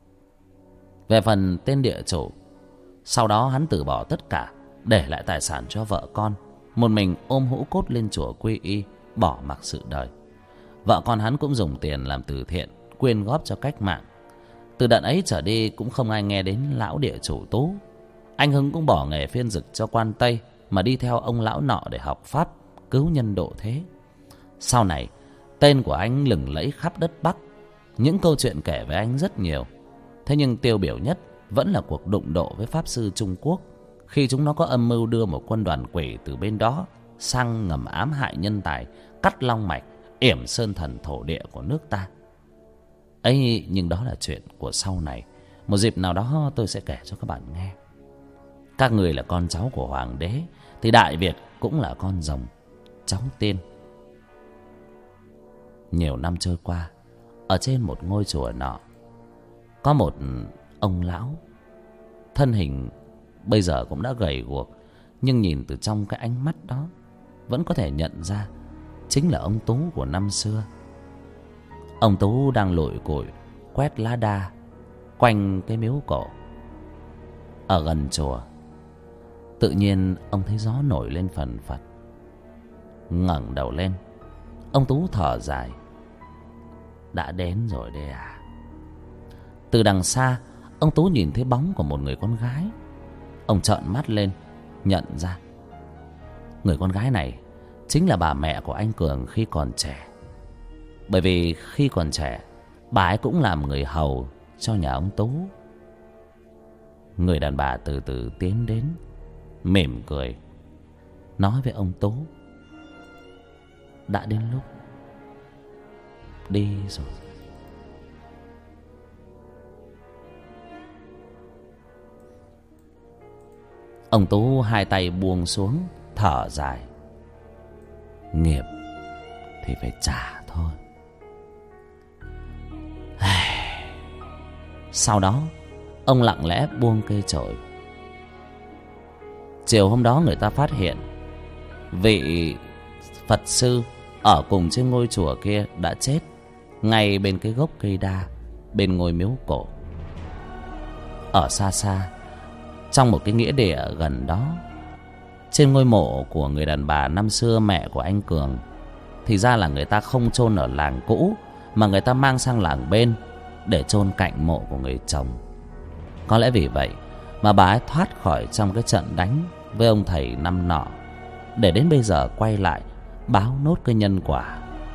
Về phần tên địa chủ, sau đó hắn từ bỏ tất cả, để lại tài sản cho vợ con, một mình ôm hũ cốt lên chùa quy y, bỏ mặc sự đời. Vợ con hắn cũng dùng tiền làm từ thiện, quyên góp cho cách mạng. Từ đợt ấy trở đi cũng không ai nghe đến lão địa chủ Tú. Anh Hưng cũng bỏ nghề phiên dịch cho quan Tây mà đi theo ông lão nọ để học pháp cứu nhân độ thế. Sau này tên của anh lừng lẫy khắp đất Bắc. Những câu chuyện kể về anh rất nhiều. Thế nhưng tiêu biểu nhất vẫn là cuộc đụng độ với pháp sư Trung Quốc, khi chúng nó có âm mưu đưa một quân đoàn quỷ từ bên đó sang ngầm ám hại nhân tài, cắt long mạch, yểm sơn thần thổ địa của nước ta. Ấy, nhưng đó là chuyện của sau này. Một dịp nào đó tôi sẽ kể cho các bạn nghe. Các người là con cháu của hoàng đế, thì Đại Việt cũng là con rồng, cháu tiên. Nhiều năm trôi qua, ở trên một ngôi chùa nọ có một ông lão. Thân hình bây giờ cũng đã gầy guộc, nhưng nhìn từ trong cái ánh mắt đó vẫn có thể nhận ra chính là ông Tú của năm xưa. Ông Tú đang lội cội quét lá đa quanh cái miếu cổ ở gần chùa. Tự nhiên ông thấy gió nổi lên phần phật. Ngẩng đầu lên, ông Tú thở dài. Đã đến rồi đây à? Từ đằng xa, ông Tú nhìn thấy bóng của một người con gái. Ông trợn mắt lên, nhận ra người con gái này chính là bà mẹ của anh Cường khi còn trẻ. Bởi vì khi còn trẻ, bà ấy cũng làm người hầu cho nhà ông Tú. Người đàn bà từ từ tiến đến, mỉm cười, nói với ông Tú: đã đến lúc đi rồi. Ông Tú hai tay buông xuống, thở dài. Nghiệp thì phải trả thôi. Sau đó ông lặng lẽ buông cây chổi. Chiều hôm đó người ta phát hiện vị Phật sư ở cùng trên ngôi chùa kia đã chết ngay bên cái gốc cây đa bên ngôi miếu cổ. Ở xa xa, trong một cái nghĩa địa gần đó, trên ngôi mộ của người đàn bà năm xưa mẹ của anh Cường, thì ra là người ta không chôn ở làng cũ, mà người ta mang sang làng bên để chôn cạnh mộ của người chồng. Có lẽ vì vậy mà bà ấy thoát khỏi trong cái trận đánh với ông thầy năm nọ, để đến bây giờ quay lại báo nốt cái nhân quả.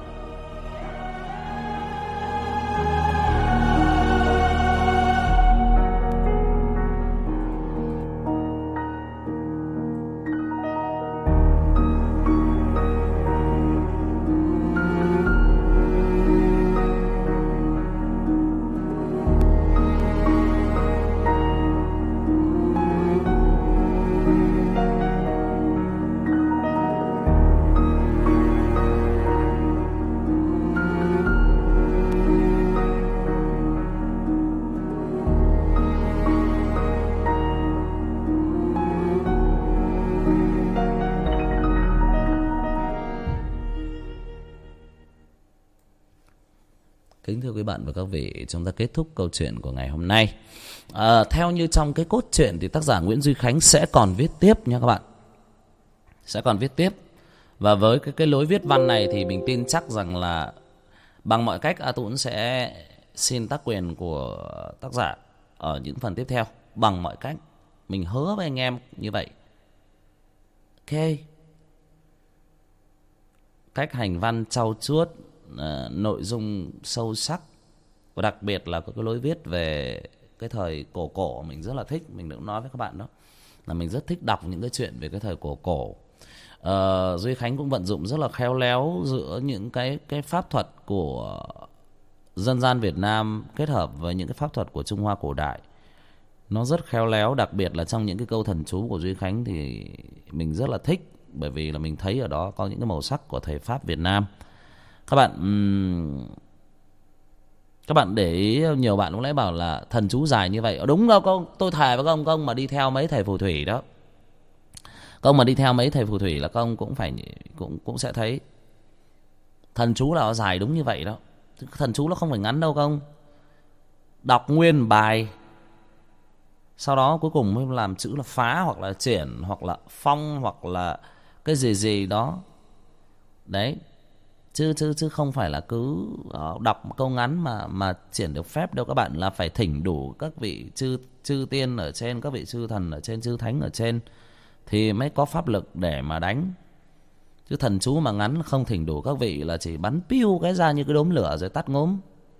Kính thưa quý bạn và các vị, chúng ta kết thúc câu chuyện của ngày hôm nay. Theo như trong cái cốt truyện thì tác giả Nguyễn Duy Khánh sẽ còn viết tiếp nha các bạn. Sẽ còn viết tiếp. Và với cái lối viết văn này thì mình tin chắc rằng là bằng mọi cách A Tũng sẽ xin tác quyền của tác giả ở những phần tiếp theo. Bằng mọi cách. Mình hứa với anh em như vậy. Ok. Cách hành văn trau chuốt, nội dung sâu sắc, và đặc biệt là cái lối viết về cái thời cổ cổ mình rất là thích. Mình cũng nói với các bạn đó là mình rất thích đọc những cái chuyện về cái thời cổ cổ. Duy Khánh cũng vận dụng rất là khéo léo giữa những cái pháp thuật của dân gian Việt Nam kết hợp với những cái pháp thuật của Trung Hoa cổ đại. Nó rất khéo léo, đặc biệt là trong những cái câu thần chú của Duy Khánh thì mình rất là thích, bởi vì là mình thấy ở đó có những cái màu sắc của thầy Pháp Việt Nam. Các bạn để ý, nhiều bạn cũng lẽ bảo là thần chú dài như vậy. Đúng đâu con, tôi thề với các ông mà đi theo mấy thầy phù thủy đó, các ông mà đi theo mấy thầy phù thủy là các ông cũng sẽ thấy thần chú là dài đúng như vậy đó. Thần chú nó không phải ngắn đâu các ông. Đọc nguyên bài, sau đó cuối cùng mới làm chữ là phá hoặc là triển hoặc là phong hoặc là cái gì gì đó. Đấy. chứ không phải là cứ đọc câu ngắn mà triển được phép đâu các bạn, là phải thỉnh đủ các vị chư tiên ở trên, các vị chư thần ở trên, chư thánh ở trên thì mới có pháp lực để mà đánh. Chứ thần chú mà ngắn không thỉnh đủ các vị là chỉ bắn piu cái ra như cái đốm lửa rồi tắt ngốm.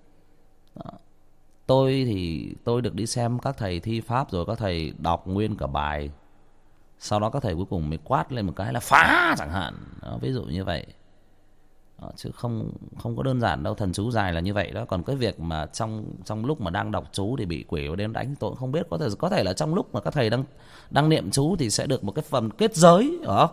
Tôi thì tôi được đi xem các thầy thi pháp rồi, các thầy đọc nguyên cả bài, sau đó các thầy cuối cùng mới quát lên một cái là phá chẳng hạn đó, ví dụ như vậy. Chứ không có đơn giản đâu, thần chú dài là như vậy đó. Còn cái việc mà trong lúc mà đang đọc chú thì bị quỷ đến đánh, tôi cũng không biết. Có thể là trong lúc mà các thầy đang niệm chú thì sẽ được một cái phần kết giới đó,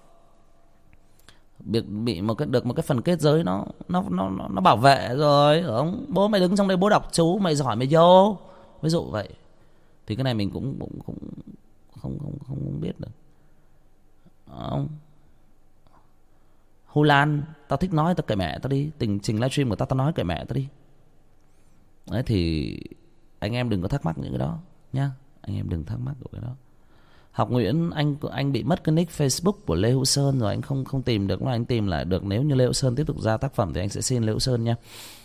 được một cái phần kết giới nó bảo vệ rồi, không? Bố mày đứng trong đây bố đọc chú, mày giỏi mày vô, ví dụ vậy. Thì cái này mình cũng không biết được. Không. Hu Lan, tao thích nói tao kệ mẹ tao đi, trình livestream của tao nói kệ mẹ tao đi. Đấy thì anh em đừng có thắc mắc những cái đó nhá, anh em đừng thắc mắc của cái đó. Học Nguyễn, anh bị mất cái nick Facebook của Lê Hữu Sơn rồi, anh không tìm được, mà anh tìm lại được. Nếu như Lê Hữu Sơn tiếp tục ra tác phẩm thì anh sẽ xin Lê Hữu Sơn nha.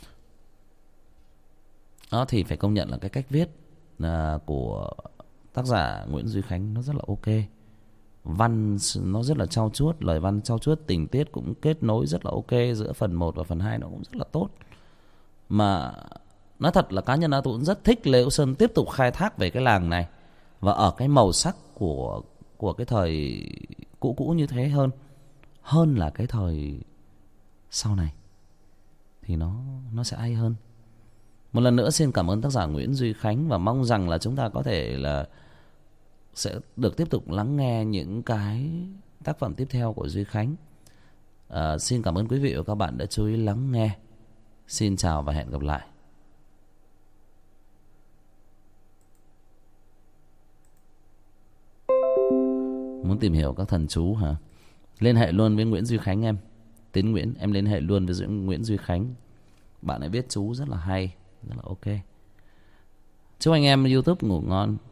Đó thì phải công nhận là cái cách viết của tác giả Nguyễn Duy Khánh nó rất là ok. Văn nó rất là trau chuốt, lời văn trau chuốt, tình tiết cũng kết nối rất là ok giữa phần 1 và phần 2, nó cũng rất là tốt. Mà nói thật là cá nhân tôi cũng rất thích Lê Hữu Sơn tiếp tục khai thác về cái làng này, và ở cái màu sắc của cái thời cũ như thế hơn là cái thời sau này thì nó sẽ hay hơn. Một lần nữa xin cảm ơn tác giả Nguyễn Duy Khánh, và mong rằng là chúng ta có thể là sẽ được tiếp tục lắng nghe những cái tác phẩm tiếp theo của Duy Khánh. Xin cảm ơn quý vị và các bạn đã chú ý lắng nghe. Xin chào và hẹn gặp lại. Muốn tìm hiểu các thần chú hả? Liên hệ luôn với Nguyễn Duy Khánh em. Tín Nguyễn, em liên hệ luôn với Nguyễn Duy Khánh. Bạn ấy viết chú rất là hay, rất là ok. Chúc anh em YouTube ngủ ngon.